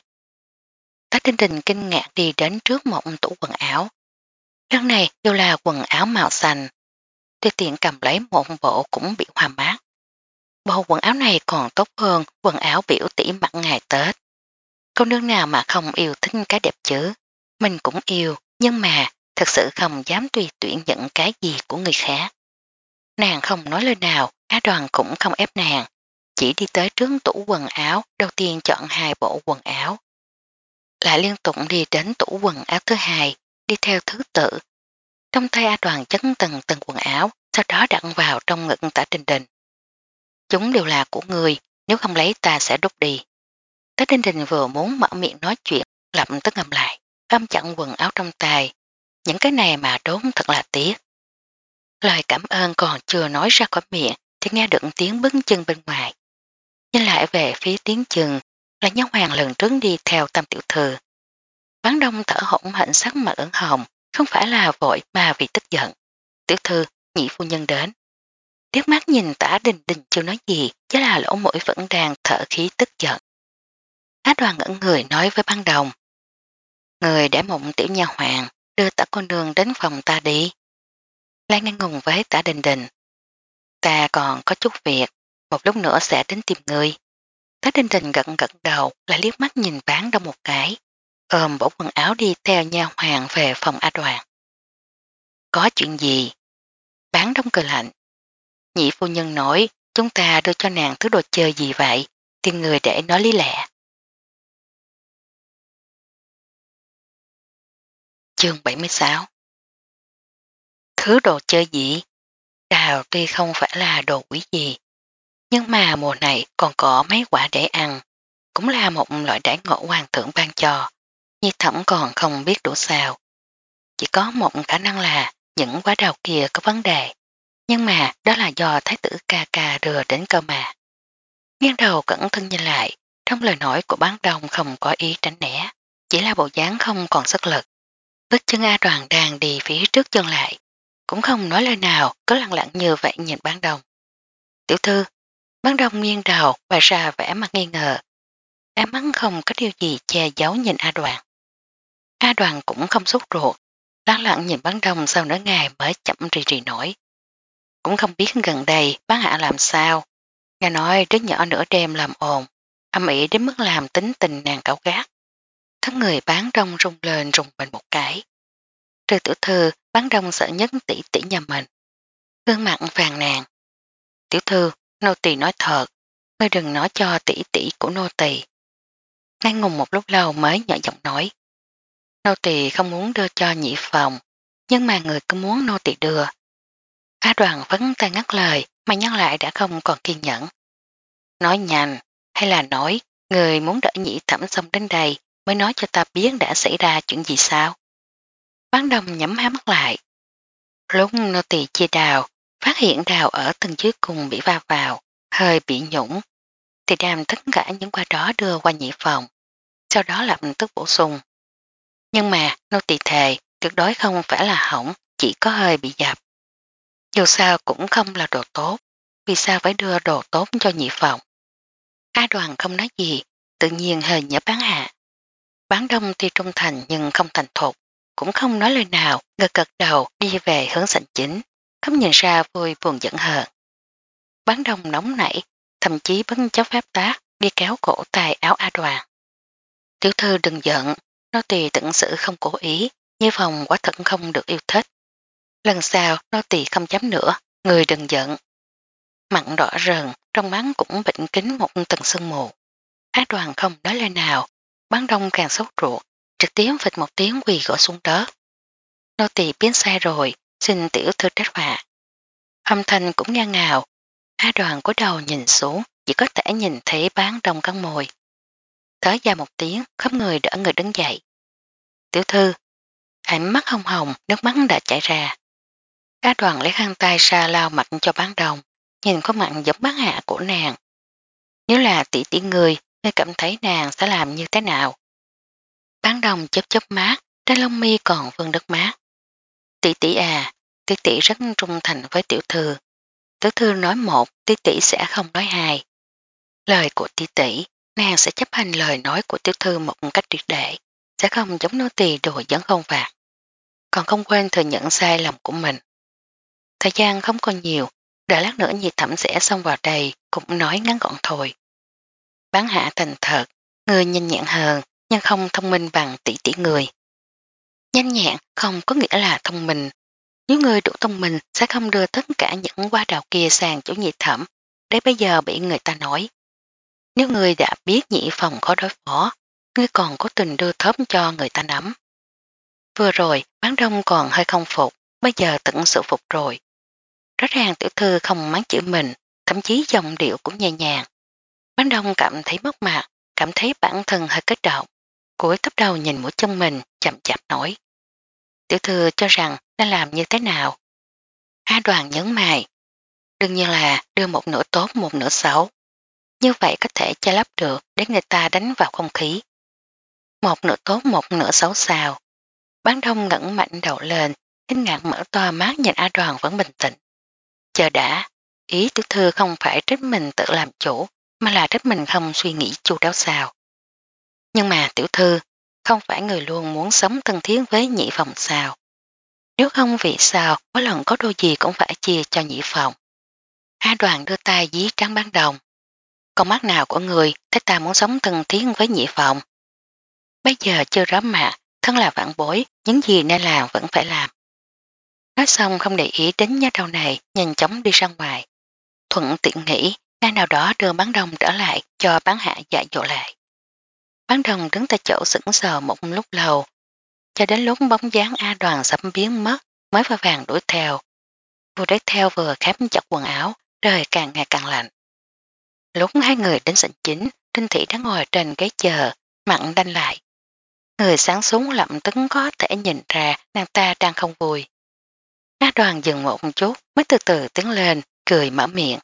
[SPEAKER 1] Tá Đinh Đình kinh ngạc đi đến trước một tủ quần áo. Lần này đều là quần áo màu xanh. Tuy tiện cầm lấy một bộ cũng bị hoa mát. Bộ quần áo này còn tốt hơn quần áo biểu tỷ mặc ngày Tết. Cô nương nào mà không yêu thích cái đẹp chứ? Mình cũng yêu, nhưng mà thật sự không dám tùy tuyển những cái gì của người khác. Nàng không nói lời nào, Á Đoàn cũng không ép nàng, chỉ đi tới trước tủ quần áo, đầu tiên chọn hai bộ quần áo. Lại liên tục đi đến tủ quần áo thứ hai, đi theo thứ tự. Trong tay A Đoàn chấn từng từng quần áo, sau đó đặt vào trong ngực Tả Đình Đình. Chúng đều là của người, nếu không lấy ta sẽ đút đi. Tả Đình Đình vừa muốn mở miệng nói chuyện, lập tức ngầm lại, ôm chặn quần áo trong tay. Những cái này mà đốn thật là tiếc. Lời cảm ơn còn chưa nói ra khỏi miệng thì nghe được tiếng bước chân bên ngoài. Nhìn lại về phía tiếng chừng là nhóm hoàng lần trước đi theo Tam tiểu thư. Bán Đông thở hổn hển sắc mặt ửng hồng, không phải là vội mà vì tức giận. Tiểu thư, nhị phu nhân đến. Liếc mắt nhìn Tả Đình Đình chưa nói gì, chứ là lỗ mũi vẫn đang thở khí tức giận. Á Đoàn ngẩn người nói với Bán Đông. Người để mộng tiểu nha hoàng, đưa Tả cô nương đến phòng ta đi. Lan ngang ngùng với Tả Đình Đình. Ta còn có chút việc, một lúc nữa sẽ đến tìm người. Tả Đình Đình gật gật đầu lại liếc mắt nhìn Bán Đông một cái, ôm bộ quần áo đi theo nha hoàng về phòng A Đoàn. Có chuyện gì? Bán Đông cười lạnh. Nhị phu nhân nói chúng ta đưa cho nàng thứ đồ chơi gì vậy, tìm người để nói lý lẽ. Chương bảy mươi sáu. Thứ đồ chơi gì? Đào tuy không phải là đồ quý gì, nhưng mà mùa này còn có mấy quả để ăn, cũng là một loại đãi ngộ hoàng thượng ban cho, Nhi Thẩm còn không biết đủ sao. Chỉ có một khả năng là những quả đào kia có vấn đề, nhưng mà đó là do thái tử ca ca đưa đến cơ mà. Nghiêng đầu cẩn thận nhìn lại, trong lời nói của Bán Đông không có ý tránh né, chỉ là bộ dáng không còn sức lực. Bước chân A Đoàn đang đi phía trước chân lại, cũng không nói lời nào, cứ lặng lặng như vậy nhìn Bán Đông. Tiểu thư, Bán Đông nghiêng đầu và ra vẻ mặt nghi ngờ. Đám mắt không có điều gì che giấu nhìn A Đoàn. A Đoàn cũng không sốt ruột, lặng lặng nhìn Bán Đông sau nửa ngày mới chậm rì rì nổi. Cũng không biết gần đây Bán Hạ làm sao. Nghe nói đứa nhỏ nửa đêm làm ồn, âm ỉ đến mức làm tính tình nàng cảo gác. Thân người Bán Đông rung lên rung mình một cái. Trừ tiểu thư, Bán Đông sợ nhất tỷ tỷ nhà mình. Gương mặt vàng nàng. Tiểu thư, nô tỳ nói thật, ngươi đừng nói cho tỷ tỷ của nô tỳ. Ngang ngùng một lúc lâu mới nhỏ giọng nói. Nô tỳ không muốn đưa cho nhị phòng, nhưng mà người cứ muốn nô tỳ đưa. A Đoàn vấn tay ngắt lời, mà nhắc lại đã không còn kiên nhẫn. Nói nhanh, hay là nói, người muốn đợi nhị thẩm xong đến đây mới nói cho ta biết đã xảy ra chuyện gì sao? Bán Đông nhắm há mắt lại. Lúc nô tỳ chia đào, phát hiện đào ở tầng dưới cùng bị va vào, hơi bị nhũng, thì đem tất cả những qua đó đưa qua nhị phòng, sau đó lập tức bổ sung. Nhưng mà nô tỳ thề tuyệt đối không phải là hỏng, chỉ có hơi bị dập. Dù sao cũng không là đồ tốt, vì sao phải đưa đồ tốt cho nhị phòng? A Đoàn không nói gì, tự nhiên hơi nhớ Bán Hạ. Bán Đông tuy trung thành nhưng không thành thục, cũng không nói lời nào, gật gật đầu đi về hướng sảnh chính, không nhìn ra vui buồn giận hờn. Bán Đông nóng nảy, thậm chí bất chấp phép tác đi kéo cổ tay áo A Đoàn. Tiểu thư đừng giận, nó tỳ tận sự không cố ý, như phòng quả thật không được yêu thích. Lần sau nó tỳ không dám nữa, người đừng giận. Mặn đỏ rần, trong mắt cũng bệnh kính một tầng sương mù. Á Đoàn không nói lời nào, Bán Đông càng sốt ruột, trực tiếp phịch một tiếng quỳ gõ xuống đất. Nô tỳ biến sai rồi, xin tiểu thư trách phạt. Âm thanh cũng ngang ngào, Á Đoàn có đầu nhìn xuống, chỉ có thể nhìn thấy Bán Đông cắn môi. Thở ra một tiếng, khắp người đỡ người đứng dậy. Tiểu thư, ánh mắt hồng hồng, nước mắt đã chảy ra. Á Đoàn lấy khăn tay ra lau mặt cho Bán Đông, nhìn có mặt giống Bán Hạ của nàng. Nếu là tỷ tỷ người, ngươi cảm thấy nàng sẽ làm như thế nào? Bán Đông chớp chớp mát, trái lông mi còn vương đất mát. Tỷ tỷ à, tỷ tỷ rất trung thành với tiểu thư. Tiểu thư nói một, tỷ tỷ sẽ không nói hai. Lời của tỷ tỷ, nàng sẽ chấp hành lời nói của tiểu thư một cách triệt để, sẽ không giống nô tỳ đùa dẫn không phạt. Còn không quên thừa nhận sai lầm của mình. Thời gian không còn nhiều, đợi lát nữa Nhi Thẩm sẽ xong vào đây, cũng nói ngắn gọn thôi. Bán Hạ thành thật, người nhanh nhẹn hơn, nhưng không thông minh bằng tỷ tỷ người. Nhanh nhẹn không có nghĩa là thông minh. Nếu người đủ thông minh sẽ không đưa tất cả những qua đào kia sang chỗ Nhị Thẩm, để bây giờ bị người ta nói. Nếu người đã biết nhị phòng khó đối phó, ngươi còn có tình đưa thớp cho người ta nắm. Vừa rồi, Bán Đông còn hơi không phục, bây giờ tận sự phục rồi. Rõ ràng tiểu thư không mắng chửi mình, thậm chí giọng điệu cũng nhẹ nhàng. Bán đông cảm thấy mất mặt, cảm thấy bản thân hơi kích động. Cúi thấp đầu nhìn mũi chân mình, chậm chạp nói. Tiểu thư cho rằng nên làm như thế nào? A Đoàn nhấn mày. Đương nhiên là đưa một nửa tốt một nửa xấu. Như vậy có thể che lấp được để người ta đánh vào không khí. Một nửa tốt một nửa xấu sao. Bán đông ngẩng mạnh đầu lên, kinh ngạc mở to mắt nhìn A Đoàn vẫn bình tĩnh. Chờ đã, ý tiểu thư không phải trách mình tự làm chủ, mà là trách mình không suy nghĩ chu đáo sao. Nhưng mà tiểu thư, không phải người luôn muốn sống thân thiết với nhị phòng sao. Nếu không vì sao mỗi lần có đôi gì cũng phải chia cho nhị phòng. A Đoàn đưa tay dí trắng bán đồng. Con mắt nào của người thấy ta muốn sống thân thiết với nhị phòng? Bây giờ chưa rõ mà, thân là vạn bối, những gì nên làm vẫn phải làm. Nói xong không để ý đến nhá đầu này, nhanh chóng đi ra ngoài. Thuận tiện nghĩ, ngay nào đó đưa bán đồng trở lại cho bán hạ dạy dỗ lại. Bán đồng đứng tại chỗ sững sờ một lúc lâu, cho đến lúc bóng dáng A Đoàn sắp biến mất mới vội vàng đuổi theo. Vừa đuổi theo vừa khép chặt quần áo, trời càng ngày càng lạnh. Lúc hai người đến sảnh chính, Trinh Thị đang ngồi trên ghế chờ, mặn đanh lại. Người sáng súng lập tức có thể nhìn ra nàng ta đang không vui. A Đoàn dừng một chút mới từ từ tiến lên, cười mở miệng.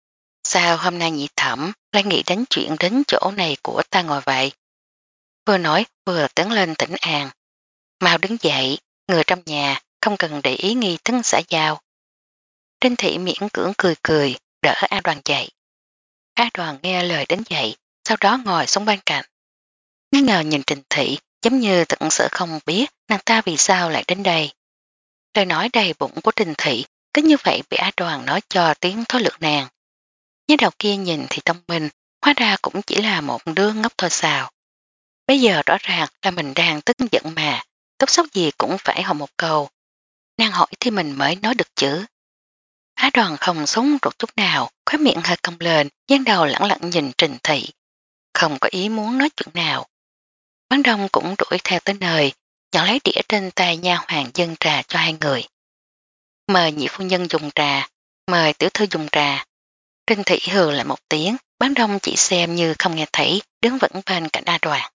[SPEAKER 1] Sao hôm nay nhị thẩm lại nghĩ đến chuyện đến chỗ này của ta ngồi vậy? Vừa nói vừa tiến lên tỉnh an. Mau đứng dậy, người trong nhà không cần để ý nghi thức xã giao. Trinh Thị miễn cưỡng cười cười, đỡ A Đoàn dậy. A Đoàn nghe lời đến dậy, sau đó ngồi xuống bên cạnh. Nghi ngờ nhìn Trinh Thị giống như thật sự không biết nàng ta vì sao lại đến đây. Lời nói đầy bụng của Trinh Thị cứ như vậy bị A Đoàn nói cho tiếng thối lượng nàng. Nhớ đầu kia nhìn thì thông minh, hóa ra cũng chỉ là một đứa ngốc thôi sao. Bây giờ rõ ràng là mình đang tức giận mà, tốt xấu gì cũng phải hỏi một câu. Nàng hỏi thì mình mới nói được chứ. Á Đoàn không sống ruột chút nào, khóe miệng hơi cong lên, gian đầu lẳng lặng nhìn Trình Thị. Không có ý muốn nói chuyện nào. Bán đông cũng đuổi theo tới nơi, nhận lấy đĩa trên tay nha hoàng dân trà cho hai người. Mời nhị phu nhân dùng trà, mời tiểu thư dùng trà. Trinh Thị hừ lại một tiếng, bán đông chỉ xem như không nghe thấy, đứng vẫn bên cạnh A Đoàn.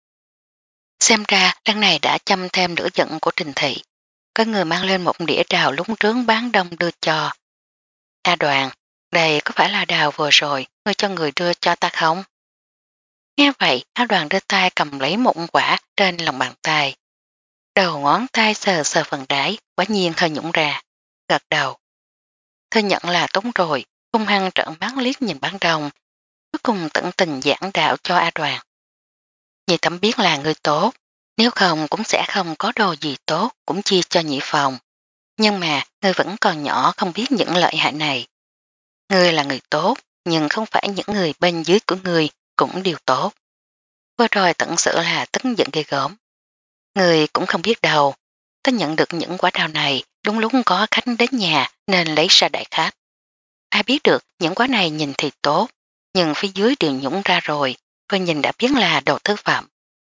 [SPEAKER 1] Xem ra lần này đã chăm thêm lửa giận của Trình Thị. Có người mang lên một đĩa đào lúng trướng bán đông đưa cho. A Đoàn, đây có phải là đào vừa rồi ngươi cho người đưa cho ta không? Nghe vậy, A Đoàn đưa tay cầm lấy một quả trên lòng bàn tay. Đầu ngón tay sờ sờ phần đáy, quả nhiên hơi nhũng ra. Gật đầu. Thừa nhận là tốt rồi, hung hăng trợn mắt liếc nhìn bán đông. Cuối cùng tận tình giảng đạo cho A Đoàn. Nhị thẩm biết là người tốt, nếu không cũng sẽ không có đồ gì tốt cũng chia cho nhị phòng. Nhưng mà ngươi vẫn còn nhỏ không biết những lợi hại này. Ngươi là người tốt, nhưng không phải những người bên dưới của ngươi cũng đều tốt. Vừa rồi tận sự là tức giận ghê gớm. Ngươi cũng không biết đâu, ta nhận được những quả đào này đúng lúc có khách đến nhà nên lấy ra đại khách. Ai biết được những quả này nhìn thì tốt, nhưng phía dưới đều nhũng ra rồi, vừa nhìn đã biết là đồ thứ phẩm.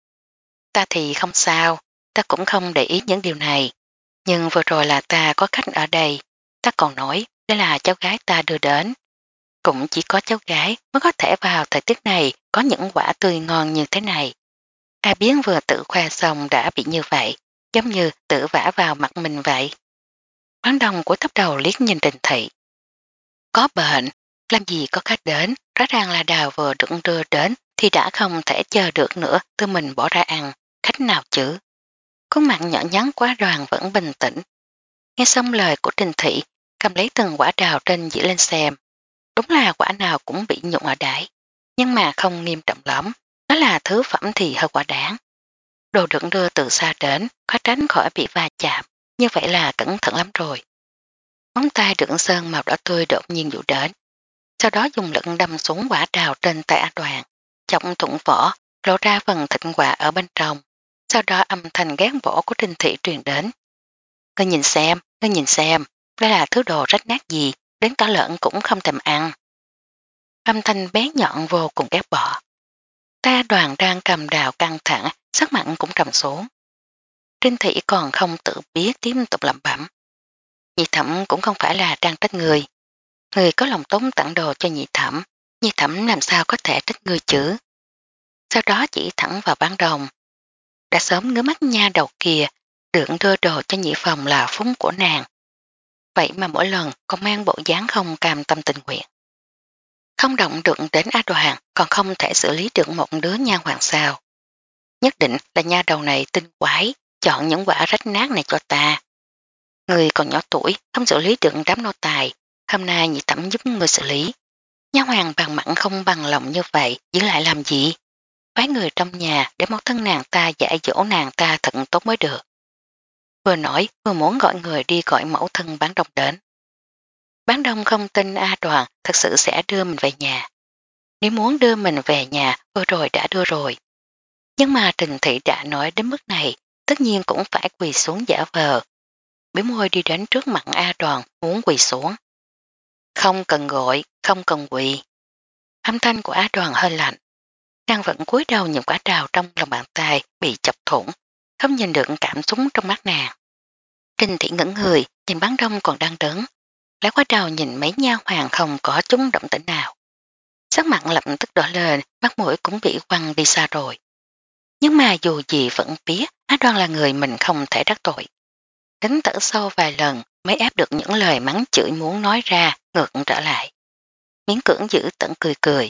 [SPEAKER 1] Ta thì không sao, ta cũng không để ý những điều này. Nhưng vừa rồi là ta có khách ở đây, ta còn nói đây là cháu gái ta đưa đến. Cũng chỉ có cháu gái mới có thể vào thời tiết này có những quả tươi ngon như thế này. Ai biến vừa tự khoe xong đã bị như vậy, giống như tự vả vào mặt mình vậy. Bán đông của thấp đầu liếc nhìn Trình Thị. Có bệnh, làm gì có khách đến, rõ ràng là đào vừa được đưa đến thì đã không thể chờ được nữa tự mình bỏ ra ăn, khách nào chứ. Khuôn mặt nhỏ nhắn quá Đoàn vẫn bình tĩnh. Nghe xong lời của Trình Thị, cầm lấy từng quả đào trên dĩ lên xem. Đúng là quả nào cũng bị nhụng ở đáy, nhưng mà không nghiêm trọng lắm, nó là thứ phẩm thì hơi quả đáng. Đồ được đưa từ xa đến, khó tránh khỏi bị va chạm, như vậy là cẩn thận lắm rồi. Móng tay đựng sơn màu đỏ tươi đột nhiên dụ đến, sau đó dùng lực đâm xuống quả đào trên tay A Đoàn, trọng thủng vỏ, lộ ra phần thịt quả ở bên trong. Sau đó âm thanh gán vỏ của Trinh Thị truyền đến. Ngươi nhìn xem, ngươi nhìn xem, đây là thứ đồ rách nát gì, đến cả lợn cũng không thèm ăn. Âm thanh bé nhọn vô cùng ghét bỏ. Ta Đoàn đang cầm đào căng thẳng, sắc mặn cũng trầm xuống. Trinh Thị còn không tự biết tiếp tục lẩm bẩm. Nhị thẩm cũng không phải là đang trách người. Người có lòng tốn tặng đồ cho nhị thẩm, nhị thẩm làm sao có thể trách người chứ. Sau đó chỉ thẳng vào bán đồng. Đã sớm ngứa mắt nha đầu kia, đựng đưa đồ cho nhị phòng là phúng của nàng. Vậy mà mỗi lần còn mang bộ dáng không cam tâm tình nguyện. Không động được đến A Đoàn, còn không thể xử lý được một đứa nha hoàng sao. Nhất định là nha đầu này tinh quái, chọn những quả rách nát này cho ta. Người còn nhỏ tuổi, không xử lý được đám nô tài, hôm nay nhị thẩm giúp người xử lý. Nha hoàng bằng mặn không bằng lòng như vậy, giữ lại làm gì? Phái người trong nhà để một thân nàng ta dạy dỗ nàng ta thật tốt mới được. Vừa nói vừa muốn gọi người đi gọi mẫu thân bán đông đến. Bán đông không tin A Đoàn thật sự sẽ đưa mình về nhà. Nếu muốn đưa mình về nhà vừa rồi đã đưa rồi. Nhưng mà Trình Thị đã nói đến mức này, tất nhiên cũng phải quỳ xuống giả vờ. Biểu môi đi đến trước mặt A Đoàn muốn quỳ xuống. Không cần gọi, không cần quỳ. Âm thanh của A Đoàn hơi lạnh. Nàng vẫn cúi đầu nhìn quả đào trong lòng bàn tay bị chọc thủng, không nhìn được cảm xúc trong mắt nàng. Trình Thị ngẩn người, nhìn bán đông còn đang đứng. Lá quả đào nhìn mấy nha hoàng không có chúng động tĩnh nào. Sắc mặt lập tức đỏ lên, mắt mũi cũng bị quăng đi xa rồi. Nhưng mà dù gì vẫn biết Á Đoan là người mình không thể đắc tội. Đánh tở sâu vài lần mới ép được những lời mắng chửi muốn nói ra ngược trở lại. Miễn cưỡng giữ tận cười cười.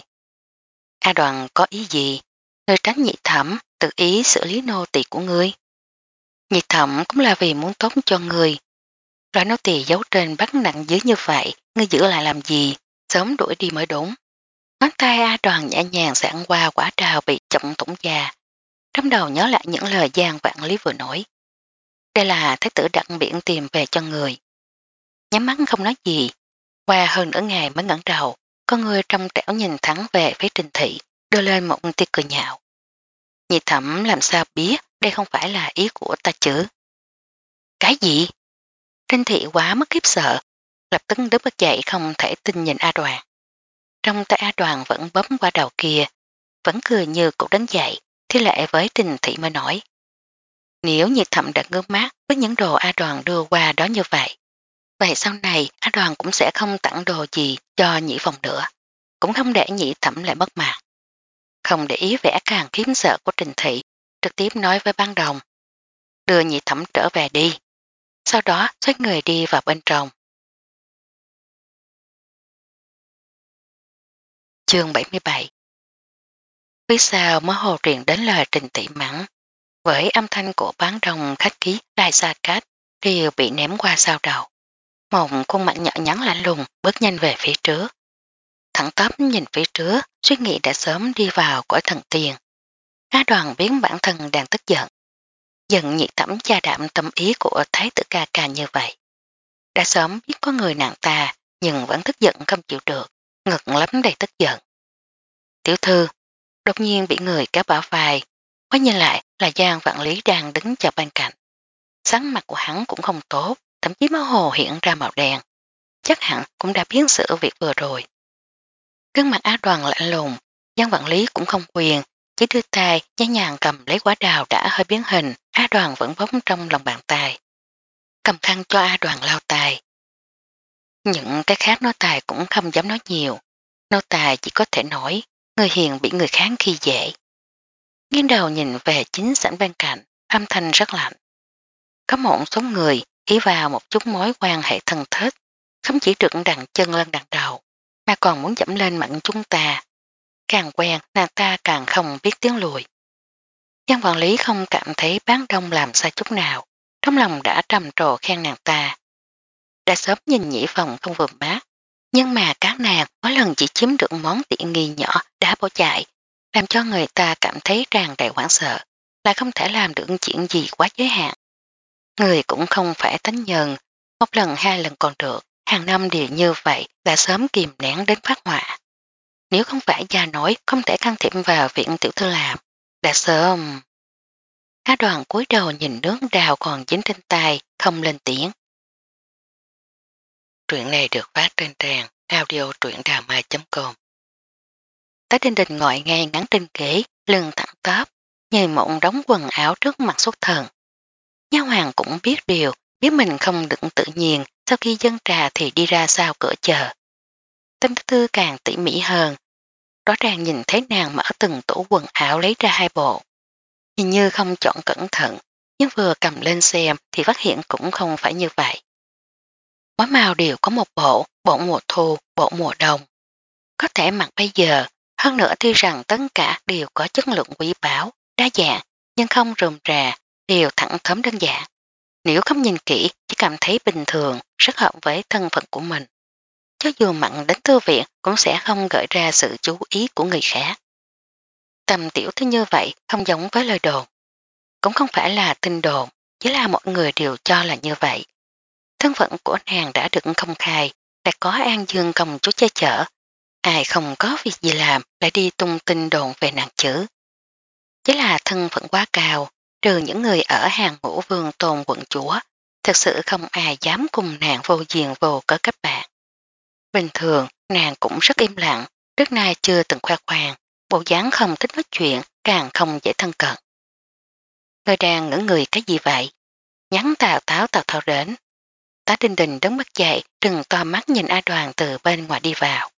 [SPEAKER 1] A Đoàn có ý gì? Người tránh nhị thẩm tự ý xử lý nô tỳ của ngươi. Nhị thẩm cũng là vì muốn tốt cho ngươi. Loại nô tỳ giấu trên bắt nặng dưới như vậy, ngươi giữ lại làm gì? Sớm đuổi đi mới đúng. Ngón tay A Đoàn nhẹ nhàng sẵn qua quả trào bị chậm thủng da. Trong đầu nhớ lại những lời Giang Vạn Lý vừa nói. Đây là thái tử đặc biển tìm về cho người. Nhắm mắt không nói gì. Qua hơn nửa ngày mới ngẩng đầu, con người trong trẻo nhìn thẳng về phía Trình Thị, đưa lên một tia cười nhạo. Nhị thẩm làm sao biết đây không phải là ý của ta chứ? Cái gì? Trình Thị quá mất kiếp sợ, lập tức đứng bật dậy không thể tin nhìn A Đoàn. Trong tay A Đoàn vẫn bấm qua đầu kia, vẫn cười như cục đứng dậy, thi lệ với Trình Thị mới nói. Nếu nhiệt thẩm đã ngước mắt với những đồ A Đoàn đưa qua đó như vậy, vậy sau này A Đoàn cũng sẽ không tặng đồ gì cho nhị phòng nữa, cũng không để nhị thẩm lại mất mặt. Không để ý vẻ càng khiếm sợ của Trình Thị, trực tiếp nói với ban đồng. Đưa nhị thẩm trở về đi. Sau đó xoay người đi vào bên trong. Chương bảy mươi bảy. Phía sau mới hồ truyền đến lời Trình Thị mắng, với âm thanh của bán đồng khách ký lai xa cách đều bị ném qua sau đầu. Một khuôn mặt nhỏ nhắn lạnh lùng bước nhanh về phía trước. Thẳng tắp nhìn phía trước, suy nghĩ đã sớm đi vào cõi thần tiền. Á Đoàn biến bản thân đang tức giận. Giận nhiệt thẩm cha đạm tâm ý của thái tử ca ca như vậy. Đã sớm biết có người nàng ta, nhưng vẫn tức giận không chịu được, ngực lắm đầy tức giận. Tiểu thư, đột nhiên bị người kéo bả vai, quay nhìn lại là Giang Vạn Lý đang đứng chào bên cạnh. Sáng mặt của hắn cũng không tốt, thậm chí máu hồ hiện ra màu đen. Chắc hẳn cũng đã biến sự việc vừa rồi. Gương mặt Á Đoàn lạnh lùng, Giang Vạn Lý cũng không quyền, chỉ đưa tay nhẹ nhàng cầm lấy quả đào đã hơi biến hình, Á Đoàn vẫn bóng trong lòng bàn tay. Cầm khăn cho A Đoàn lau tay. Những cái khác nô tài cũng không dám nói nhiều. Nô tài chỉ có thể nói, người hiền bị người kháng khi dễ. Nghiêng đầu nhìn về chính sảnh bên cạnh, âm thanh rất lạnh. Có một số người ý vào một chút mối quan hệ thân thích, không chỉ được đằng chân lên đằng đầu, mà còn muốn dẫm lên mặn chúng ta. Càng quen, nàng ta càng không biết tiếng lùi. Giang quản lý không cảm thấy bán đông làm sai chút nào, trong lòng đã trầm trồ khen nàng ta. Đã sớm nhìn nhĩ phòng không vừa mát, nhưng mà các nàng mỗi lần chỉ chiếm được món tiện nghi nhỏ đã bỏ chạy, làm cho người ta cảm thấy tràn đầy hoảng sợ, lại không thể làm được chuyện gì quá giới hạn. Người cũng không phải tánh nhân, một lần hai lần còn được, hàng năm đều như vậy đã sớm kìm nén đến phát hỏa. Nếu không phải gia nói không thể can thiệp vào viện tiểu thư làm, đã sớm. Á Đoàn cúi đầu nhìn nước đào còn dính trên tay, không lên tiếng. Truyện này được phát trên trang audio truyệnđàmai chấm com. Tái Đinh Đình ngồi ngay ngắn trên ghế, lưng thẳng tắp, nhìn một đống quần áo trước mặt xuất thần. Nha hoàng cũng biết điều, biết mình không được tự nhiên, sau khi dâng trà thì đi ra sau cửa chờ. Tâm tư càng tỉ mỉ hơn, rõ ràng nhìn thấy nàng mở từng tủ quần áo lấy ra hai bộ. Hình như không chọn cẩn thận, nhưng vừa cầm lên xem thì phát hiện cũng không phải như vậy. Mỗi màu đều có một bộ, bộ mùa thu, bộ mùa đông. Có thể mặc bây giờ, hơn nữa tuy rằng tất cả đều có chất lượng quý báu, đa dạng, nhưng không rườm rà, đều thẳng thấm đơn giản. Nếu không nhìn kỹ, chỉ cảm thấy bình thường, rất hợp với thân phận của mình. Cho dù mặn đến thư viện cũng sẽ không gợi ra sự chú ý của người khác. Tầm tiểu thư như vậy không giống với lời đồn. Cũng không phải là tin đồn, chỉ là mọi người đều cho là như vậy. Thân phận của nàng đã được công khai, lại có An Dương công chúa che chở. Ai không có việc gì làm lại đi tung tin đồn về nàng chứ. Chỉ là thân phận quá cao, trừ những người ở hàng ngũ vương tôn quận chúa, thật sự không ai dám cùng nàng vô diền vô cớ kết bạn. Bình thường, nàng cũng rất im lặng, trước nay chưa từng khoe khoang, bộ dáng không thích nói chuyện, càng không dễ thân cận. Người đang ngỡ người cái gì vậy? Nhắn Tào Táo Tào Tháo đến. Tá Đinh Đình đứng mất dậy, trừng to mắt nhìn A Đoàn từ bên ngoài đi vào.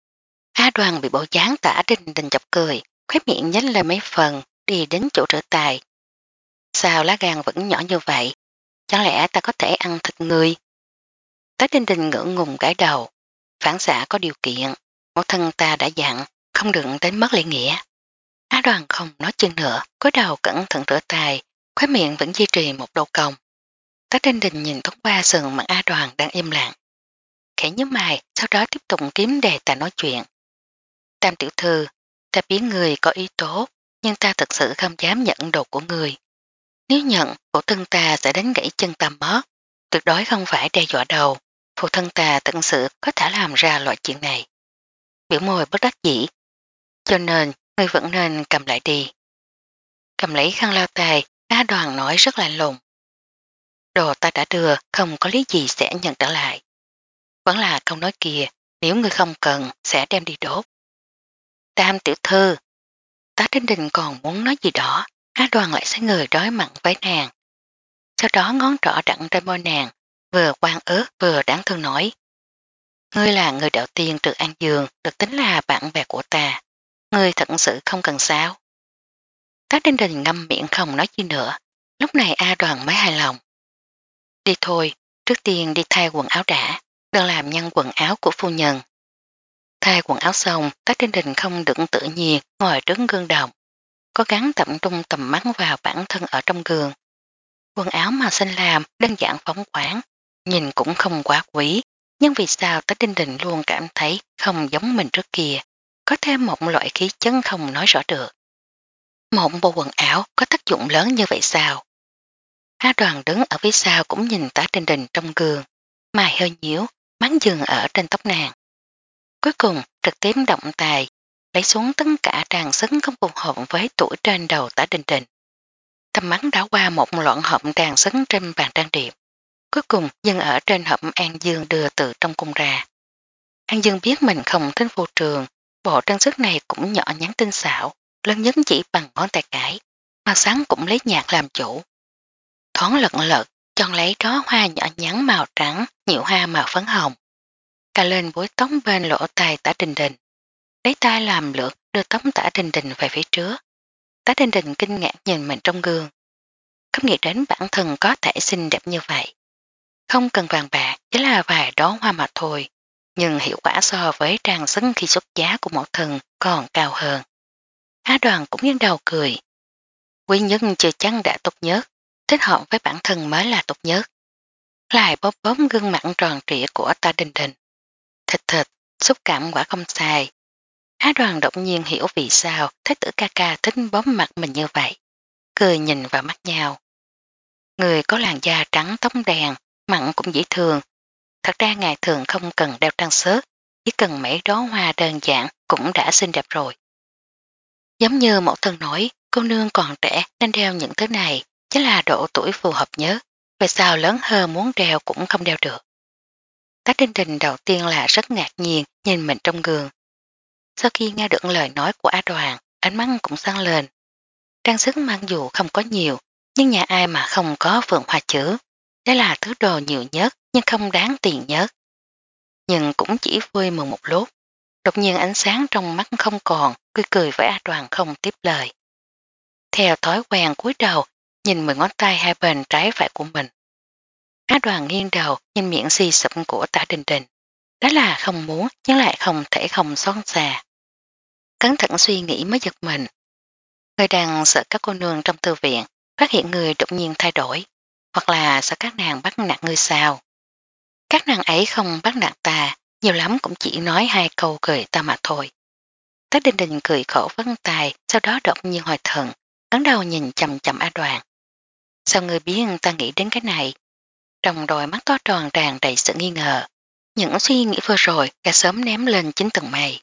[SPEAKER 1] A Đoàn bị bộ dáng Tả Đinh Đình chọc cười, khóe miệng nhếch lên mấy phần, đi đến chỗ rửa tay. Sao lá gan vẫn nhỏ như vậy? Chẳng lẽ ta có thể ăn thịt người? Tá Đinh Đình ngưỡng ngùng gãi đầu. Phản xạ có điều kiện, mẫu thân ta đã dặn, không đừng đến mất lễ nghĩa. Á Đoàn không nói chân nữa, cúi đầu cẩn thận rửa tay, khóe miệng vẫn duy trì một đầu cong. Tá Đinh Đình nhìn thoáng qua sườn mặt A Đoàn đang im lặng. Khẽ nhớ mày, sau đó tiếp tục kiếm đề tài nói chuyện. Tam tiểu thư, ta biết người có ý tốt, nhưng ta thật sự không dám nhận đồ của người. Nếu nhận, phụ thân ta sẽ đánh gãy chân ta mất, tuyệt đối không phải đe dọa đầu. Phụ thân ta thật sự có thể làm ra loại chuyện này. Biểu môi bất đắc dĩ. Cho nên, ngươi vẫn nên cầm lại đi. Cầm lấy khăn lau tay, Á Đoàn nói rất lạnh lùng. Đồ ta đã đưa, không có lý gì sẽ nhận trở lại. Vẫn là câu nói kia, nếu ngươi không cần, sẽ đem đi đốt. Tam tiểu thư, Tá Trinh Đình còn muốn nói gì đó, Á Đoàn lại xoay người đối mặt với nàng. Sau đó ngón trỏ đặn trên môi nàng, vừa quan ớt vừa đáng thương nói. Ngươi là người đầu tiên từ An Dương được tính là bạn bè của ta. Ngươi thật sự không cần sao. Tá Trinh Đình ngâm miệng không nói chi nữa. Lúc này A Đoàn mới hài lòng. Đi thôi, trước tiên đi thay quần áo đã, đừng làm nhân quần áo của phu nhân. Thay quần áo xong, Tá Trinh Đình không được tự nhiên ngồi đứng gương đồng, cố gắng tập trung tầm mắt vào bản thân ở trong gương. Quần áo màu xanh lam đơn giản phóng khoáng, nhìn cũng không quá quý, nhưng vì sao Tá Trinh Đình luôn cảm thấy không giống mình trước kia, có thêm một loại khí chất không nói rõ được. Một bộ quần áo có tác dụng lớn như vậy sao? Á Đoàn đứng ở phía sau cũng nhìn Tá Trinh Đình trong gương, mày hơi nhíu, mắt dừng ở trên tóc nàng. Cuối cùng trực tiếp động tài, lấy xuống tất cả trang sức không phù hợp với tuổi trên đầu Tá Trinh Đình. Tầm mắt đảo qua một loạn hộp trang sức trên bàn trang điểm. Cuối cùng dừng ở trên hộp An Dương đưa từ trong cung ra. An Dương biết mình không thích vô trường, bộ trang sức này cũng nhỏ nhắn tinh xảo, lớn nhất chỉ bằng ngón tay cái, màu sáng cũng lấy nhạt làm chủ. Thoáng lật lật, chọn lấy đó hoa nhỏ nhắn màu trắng, nhiều hoa màu phấn hồng. Cà lên búi tóc bên lỗ tai Tả Đình Đình. Lấy tay làm lượt đưa tóc Tả Đình Đình về phía trước. Tả Đình Đình kinh ngạc nhìn mình trong gương. Không nghĩ đến bản thân có thể xinh đẹp như vậy. Không cần vàng bạc, chỉ là vài đó hoa mà thôi. Nhưng hiệu quả so với trang sức khi xuất giá của mẫu thân còn cao hơn. Á Đoàn cũng nghiêng đầu cười. Quý nhất chưa chắc đã tốt nhất, thích hợp với bản thân mới là tốt nhất. Lại bóp bóp gương mặt tròn trịa của Tả Đình Đình. Thịt thịt, xúc cảm quả không sai. Á Đoàn đột nhiên hiểu vì sao Thái tử ca ca thích bóp mặt mình như vậy. Cười nhìn vào mắt nhau. Người có làn da trắng tóc đèn, mặn cũng dễ thương. Thật ra ngày thường không cần đeo trang sức, chỉ cần mấy đóa hoa đơn giản cũng đã xinh đẹp rồi. Giống như mẫu thân nói, cô nương còn trẻ nên đeo những thứ này, chính là độ tuổi phù hợp nhất. Về sao lớn hơn muốn đeo cũng không đeo được. Tá Trinh Đình đầu tiên là rất ngạc nhiên nhìn mình trong gương. Sau khi nghe được lời nói của Á Đoàn, ánh mắt cũng sáng lên. Trang sức mặc dù không có nhiều, nhưng nhà ai mà không có vườn hoa chứ. Đó là thứ đồ nhiều nhất nhưng không đáng tiền nhất. Nhưng cũng chỉ vui mừng một lúc. Đột nhiên ánh sáng trong mắt không còn, cười cười với A Đoàn không tiếp lời. Theo thói quen cúi đầu, nhìn mười ngón tay hai bên trái phải của mình. A Đoàn nghiêng đầu nhìn miệng xì sụp của Tả Đình Đình. Đó là không muốn nhưng lại không thể không xót xa. Cẩn thận suy nghĩ mới giật mình. Người đang sợ các cô nương trong thư viện phát hiện người đột nhiên thay đổi, hoặc là sợ các nàng bắt nạt người sao. Các nàng ấy không bắt nạt ta, nhiều lắm cũng chỉ nói hai câu cười ta mà thôi. Tách Đình Đình cười khổ vấn tài, sau đó đột nhiên hồi thần, ấn đầu nhìn chầm chầm A Đoàn. Sao người biết ta nghĩ đến cái này? Trong đôi mắt to tròn tràn đầy sự nghi ngờ. Những suy nghĩ vừa rồi đã sớm ném lên chính tầng mây.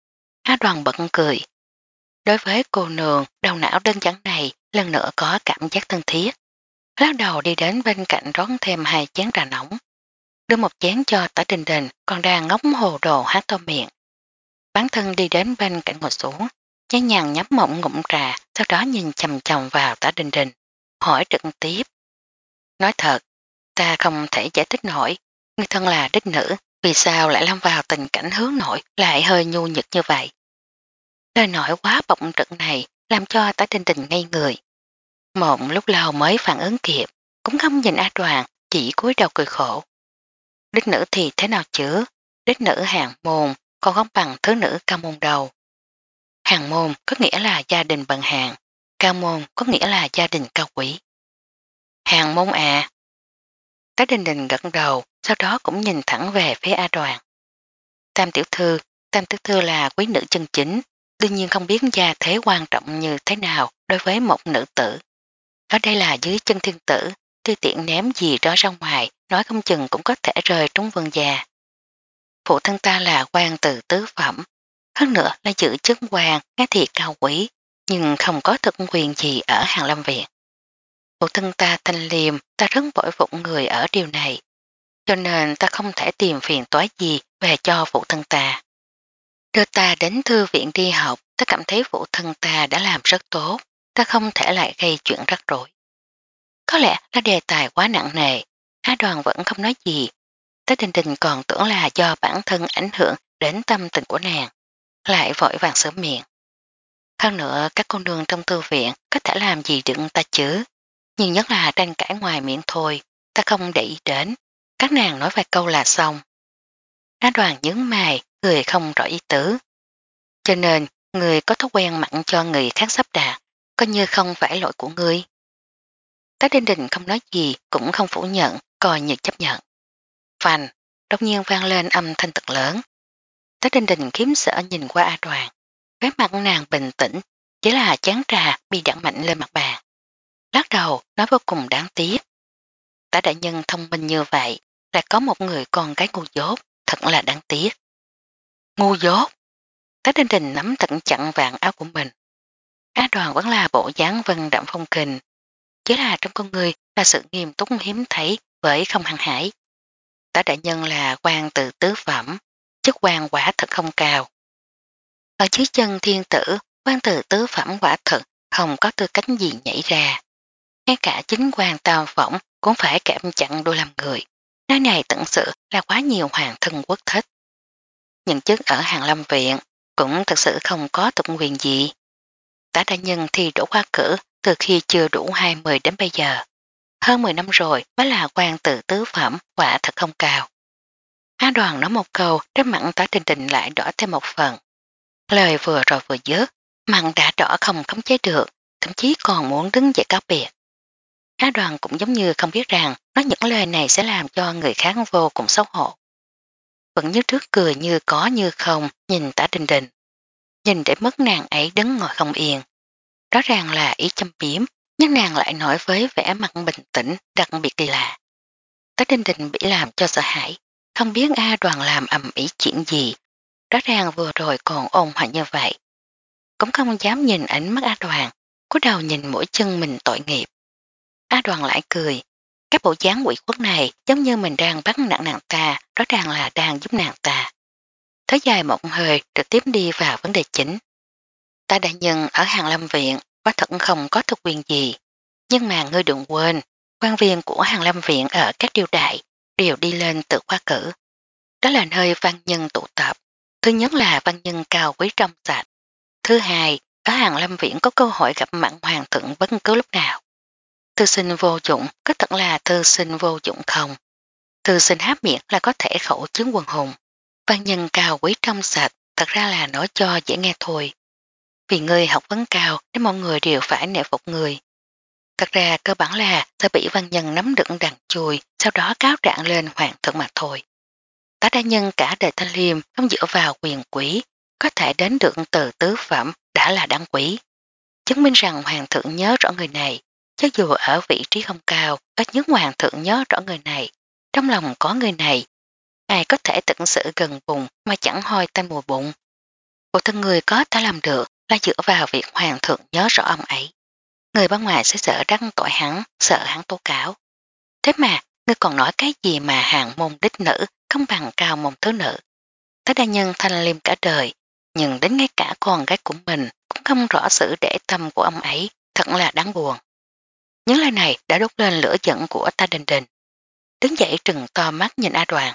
[SPEAKER 1] A Đoàn bận cười. Đối với cô nương, đầu não đơn giản này lần nữa có cảm giác thân thiết. Lát đầu đi đến bên cạnh rót thêm hai chén trà nóng. Đưa một chén cho Tả Đình Đình còn đang ngóng hồ đồ hát to miệng. Bản thân đi đến bên cạnh ngồi xuống, nhẹ nhàng nhắm mộng ngụm trà, sau đó nhìn chầm chầm vào Tả Đình Đình, hỏi trực tiếp. Nói thật, ta không thể giải thích nổi, người thân là đích nữ, vì sao lại lâm vào tình cảnh hướng nội lại hơi nhu nhược như vậy. Lời nói quá bỗng trực này làm cho Tả Đình Đình ngây người. Một lúc lâu mới phản ứng kịp, cũng không nhìn A Đoàn, chỉ cúi đầu cười khổ. Đích nữ thì thế nào chứ? Đích nữ hàng môn, còn không bằng thứ nữ cao môn đầu. Hàng môn có nghĩa là gia đình bần hàng, cao môn có nghĩa là gia đình cao quý. Hàng môn à? Tái Đình Đình gật đầu, sau đó cũng nhìn thẳng về phía A Đoàn. Tam tiểu thư, tam tiểu thư là quý nữ chân chính, đương nhiên không biết gia thế quan trọng như thế nào đối với một nữ tử. Ở đây là dưới chân thiên tử, tuy tiện ném gì đó ra ngoài, nói không chừng cũng có thể rơi trúng vương gia. Phụ thân ta là quan từ tứ phẩm, hơn nữa là giữ chức quan nghe thì cao quý, nhưng không có thực quyền gì ở Hàng Lâm Viện. Phụ thân ta thanh liêm, ta rất bội phụng người ở điều này, cho nên ta không thể tìm phiền toái gì về cho phụ thân ta. Đưa ta đến thư viện đi học, ta cảm thấy phụ thân ta đã làm rất tốt, ta không thể lại gây chuyện rắc rối. Có lẽ là đề tài quá nặng nề, A Đoàn vẫn không nói gì. Tế Đình Đình còn tưởng là do bản thân ảnh hưởng đến tâm tình của nàng, lại vội vàng sớm miệng. Hơn nữa các con đường trong thư viện có thể làm gì đựng ta chứ, nhưng nhất là tranh cãi ngoài miệng thôi, ta không để ý đến, các nàng nói vài câu là xong. A Đoàn nhướng mày, người không rõ ý tứ. Cho nên, người có thói quen mặn cho người khác sắp đạt, coi như không phải lỗi của ngươi. Tá Đinh Đình không nói gì, cũng không phủ nhận, coi như chấp nhận. Phanh, đột nhiên vang lên âm thanh thật lớn. Tá Đinh Đình khiếm sợ nhìn qua A Đoàn. Vẻ mặt nàng bình tĩnh, chỉ là chán trà bị đặn mạnh lên mặt bàn. Lát đầu, nói vô cùng đáng tiếc. Tá đại nhân thông minh như vậy, lại có một người con gái ngu dốt, thật là đáng tiếc. Ngu dốt. Tá Đinh Đình nắm tận chặn vàng áo của mình. A Đoàn vẫn là bộ dáng vân đậm phong kình, chỉ là trong con người là sự nghiêm túc hiếm thấy với không hăng hải. Tá đại nhân là quan từ tứ phẩm, chức quan quả thật không cao. Ở dưới chân thiên tử, quan từ tứ phẩm quả thật không có tư cách gì nhảy ra. Ngay cả chính quan tao võng cũng phải kẹp chặn đôi làm người. Nơi này tận sự là quá nhiều hoàng thân quốc thích. Những chức ở Hàng Lâm Viện cũng thật sự không có tụng quyền gì. Tả đại nhân thì đổ qua cử từ khi chưa đủ hai mươi đến bây giờ. Hơn mười năm rồi mới là quan từ tứ phẩm, quả thật không cao. A Đoàn nói một câu, trên mặn Tả Đình Đình lại đỏ thêm một phần. Lời vừa rồi vừa dứt, mặn đã đỏ không khống chế được, thậm chí còn muốn đứng dậy cáo biệt. A Đoàn cũng giống như không biết rằng nói những lời này sẽ làm cho người khác vô cùng xấu hổ. Vẫn như trước cười như có như không nhìn Tả Đình Đình. Nhìn để mất nàng ấy đứng ngồi không yên. Rõ ràng là ý châm biếm, nhưng nàng lại nói với vẻ mặt bình tĩnh đặc biệt kỳ lạ. Tả Đình Đình bị làm cho sợ hãi, không biết A Đoàn làm ầm ĩ chuyện gì. Rõ ràng vừa rồi còn ôn hòa như vậy. Cũng không dám nhìn ánh mắt A Đoàn, cúi đầu nhìn mũi chân mình tội nghiệp. A Đoàn lại cười, các bộ dáng quỷ khuất này giống như mình đang bắt nặng nàng ta, rõ ràng là đang giúp nàng ta. Thở dài một hơi trực tiếp đi vào vấn đề chính. Ta đại nhân ở Hàng Lâm Viện quả thật không có thực quyền gì, nhưng mà ngươi đừng quên, Quan viên của Hàn Lâm Viện ở các triều đại đều đi lên tự khoa cử. Đó là nơi văn nhân tụ tập. Thứ nhất là văn nhân cao quý trong sạch. Thứ hai, ở Hàn Lâm Viện có cơ hội gặp mặt hoàng thượng bất cứ lúc nào. Thư sinh vô dụng có thật là thư sinh vô dụng không? Thư sinh háp miệng là có thể khẩu chứng quần hùng. Văn nhân cao quý trong sạch thật ra là nói cho dễ nghe thôi. Vì người học vấn cao nên mọi người đều phải nể phục người. Thật ra cơ bản là sẽ bị văn nhân nắm đựng đằng chùi, sau đó cáo trạng lên hoàng thượng mà thôi. Tá đa nhân cả đời thanh liêm không dựa vào quyền quý, có thể đến được từ tứ phẩm đã là đáng quý. Chứng minh rằng hoàng thượng nhớ rõ người này, cho dù ở vị trí không cao, ít nhất hoàng thượng nhớ rõ người này. Trong lòng có người này, ai có thể tận sự gần vùng mà chẳng hôi tay mùa bụng. Bộ thân người có thể làm được là dựa vào việc hoàng thượng nhớ rõ ông ấy. Người bên ngoài sẽ sợ đăng tội hắn, sợ hắn tố cáo. Thế mà, ngươi còn nói cái gì mà hàng môn đích nữ không bằng cao môn thứ nữ. Tới đa nhân thanh liêm cả đời, nhưng đến ngay cả con gái của mình cũng không rõ sự để tâm của ông ấy, thật là đáng buồn. Những lời này đã đốt lên lửa giận của ta Đình Đình. Đứng dậy trừng to mắt nhìn A Đoàn.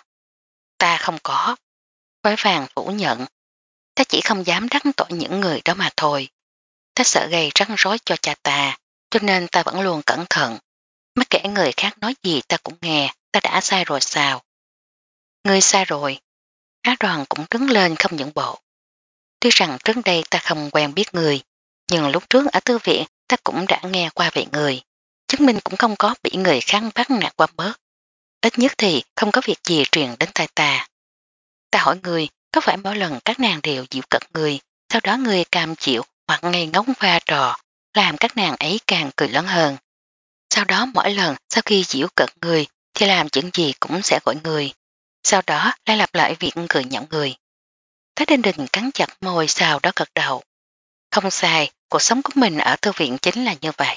[SPEAKER 1] Ta không có. Vói vàng phủ nhận. Ta chỉ không dám đắc tội những người đó mà thôi. Ta sợ gây rắc rối cho cha ta, cho nên ta vẫn luôn cẩn thận. Mấy kẻ người khác nói gì ta cũng nghe, ta đã sai rồi sao? Ngươi sai rồi. Á Đoàn cũng đứng lên không những bộ. Tuy rằng trước đây ta không quen biết người, nhưng lúc trước ở thư viện ta cũng đã nghe qua về người. Chứng minh cũng không có bị người khác bắt nạt qua bớt. Ít nhất thì không có việc gì truyền đến tai ta. Ta hỏi người, có phải mỗi lần các nàng đều dịu cận người, sau đó người cam chịu hoặc ngây ngóng pha trò, làm các nàng ấy càng cười lớn hơn. Sau đó mỗi lần sau khi dịu cận người thì làm chuyện gì cũng sẽ gọi người. Sau đó lại lặp lại việc cười nhạo người. Thái Đinh Đình cắn chặt môi sau đó gật đầu. Không sai, cuộc sống của mình ở thư viện chính là như vậy.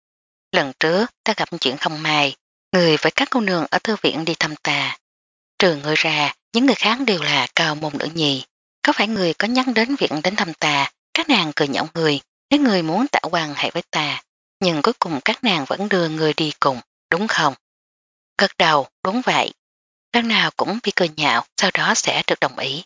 [SPEAKER 1] Lần trước ta gặp chuyện không may, người với các cô nương ở thư viện đi thăm ta. Trừ người ra, những người khác đều là cao môn nữ nhi. Có phải người có nhắc đến việc đến thăm ta, các nàng cười nhạo người, nếu người muốn tạo quan hệ với ta, nhưng cuối cùng các nàng vẫn đưa người đi cùng, đúng không? Gật đầu, đúng vậy. Lần nào cũng bị cười nhạo, sau đó sẽ được đồng ý.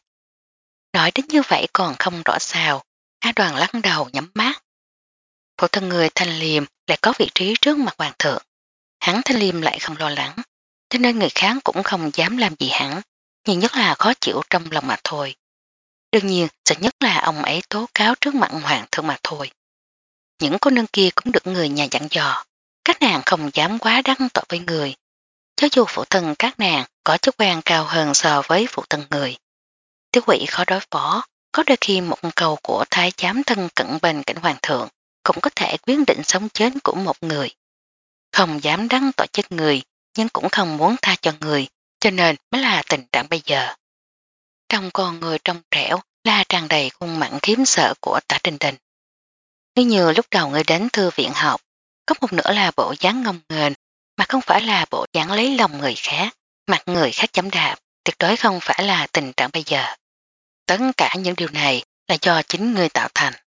[SPEAKER 1] Nói đến như vậy còn không rõ sao, A Đoàn lắc đầu nhắm mắt. Phụ thân người thanh liêm lại có vị trí trước mặt hoàng thượng. Hắn thanh liêm lại không lo lắng, cho nên người khác cũng không dám làm gì hắn, nhưng nhất là khó chịu trong lòng mà thôi. Đương nhiên, sợ nhất là ông ấy tố cáo trước mặt hoàng thượng mà thôi. Những cô nương kia cũng được người nhà dặn dò, các nàng không dám quá đắc tội với người. Cho dù phụ thân các nàng có chức quan cao hơn so với phụ thân người. Tiêu quỷ khó đối phó, có đôi khi một câu của thái giám thân cận bên cạnh hoàng thượng cũng có thể quyết định sống chết của một người. Không dám đăng tội chết người, nhưng cũng không muốn tha cho người, cho nên mới là tình trạng bây giờ. Trong con người trong trẻo là tràn đầy khuôn mặn khiếm sợ của Tả Đình Đình. Nếu như lúc đầu người đến thư viện học, có một nửa là bộ dáng ngông nghênh, mà không phải là bộ dáng lấy lòng người khác, mặt người khác chấm đạp, tuyệt đối không phải là tình trạng bây giờ. Tất cả những điều này là do chính người tạo thành.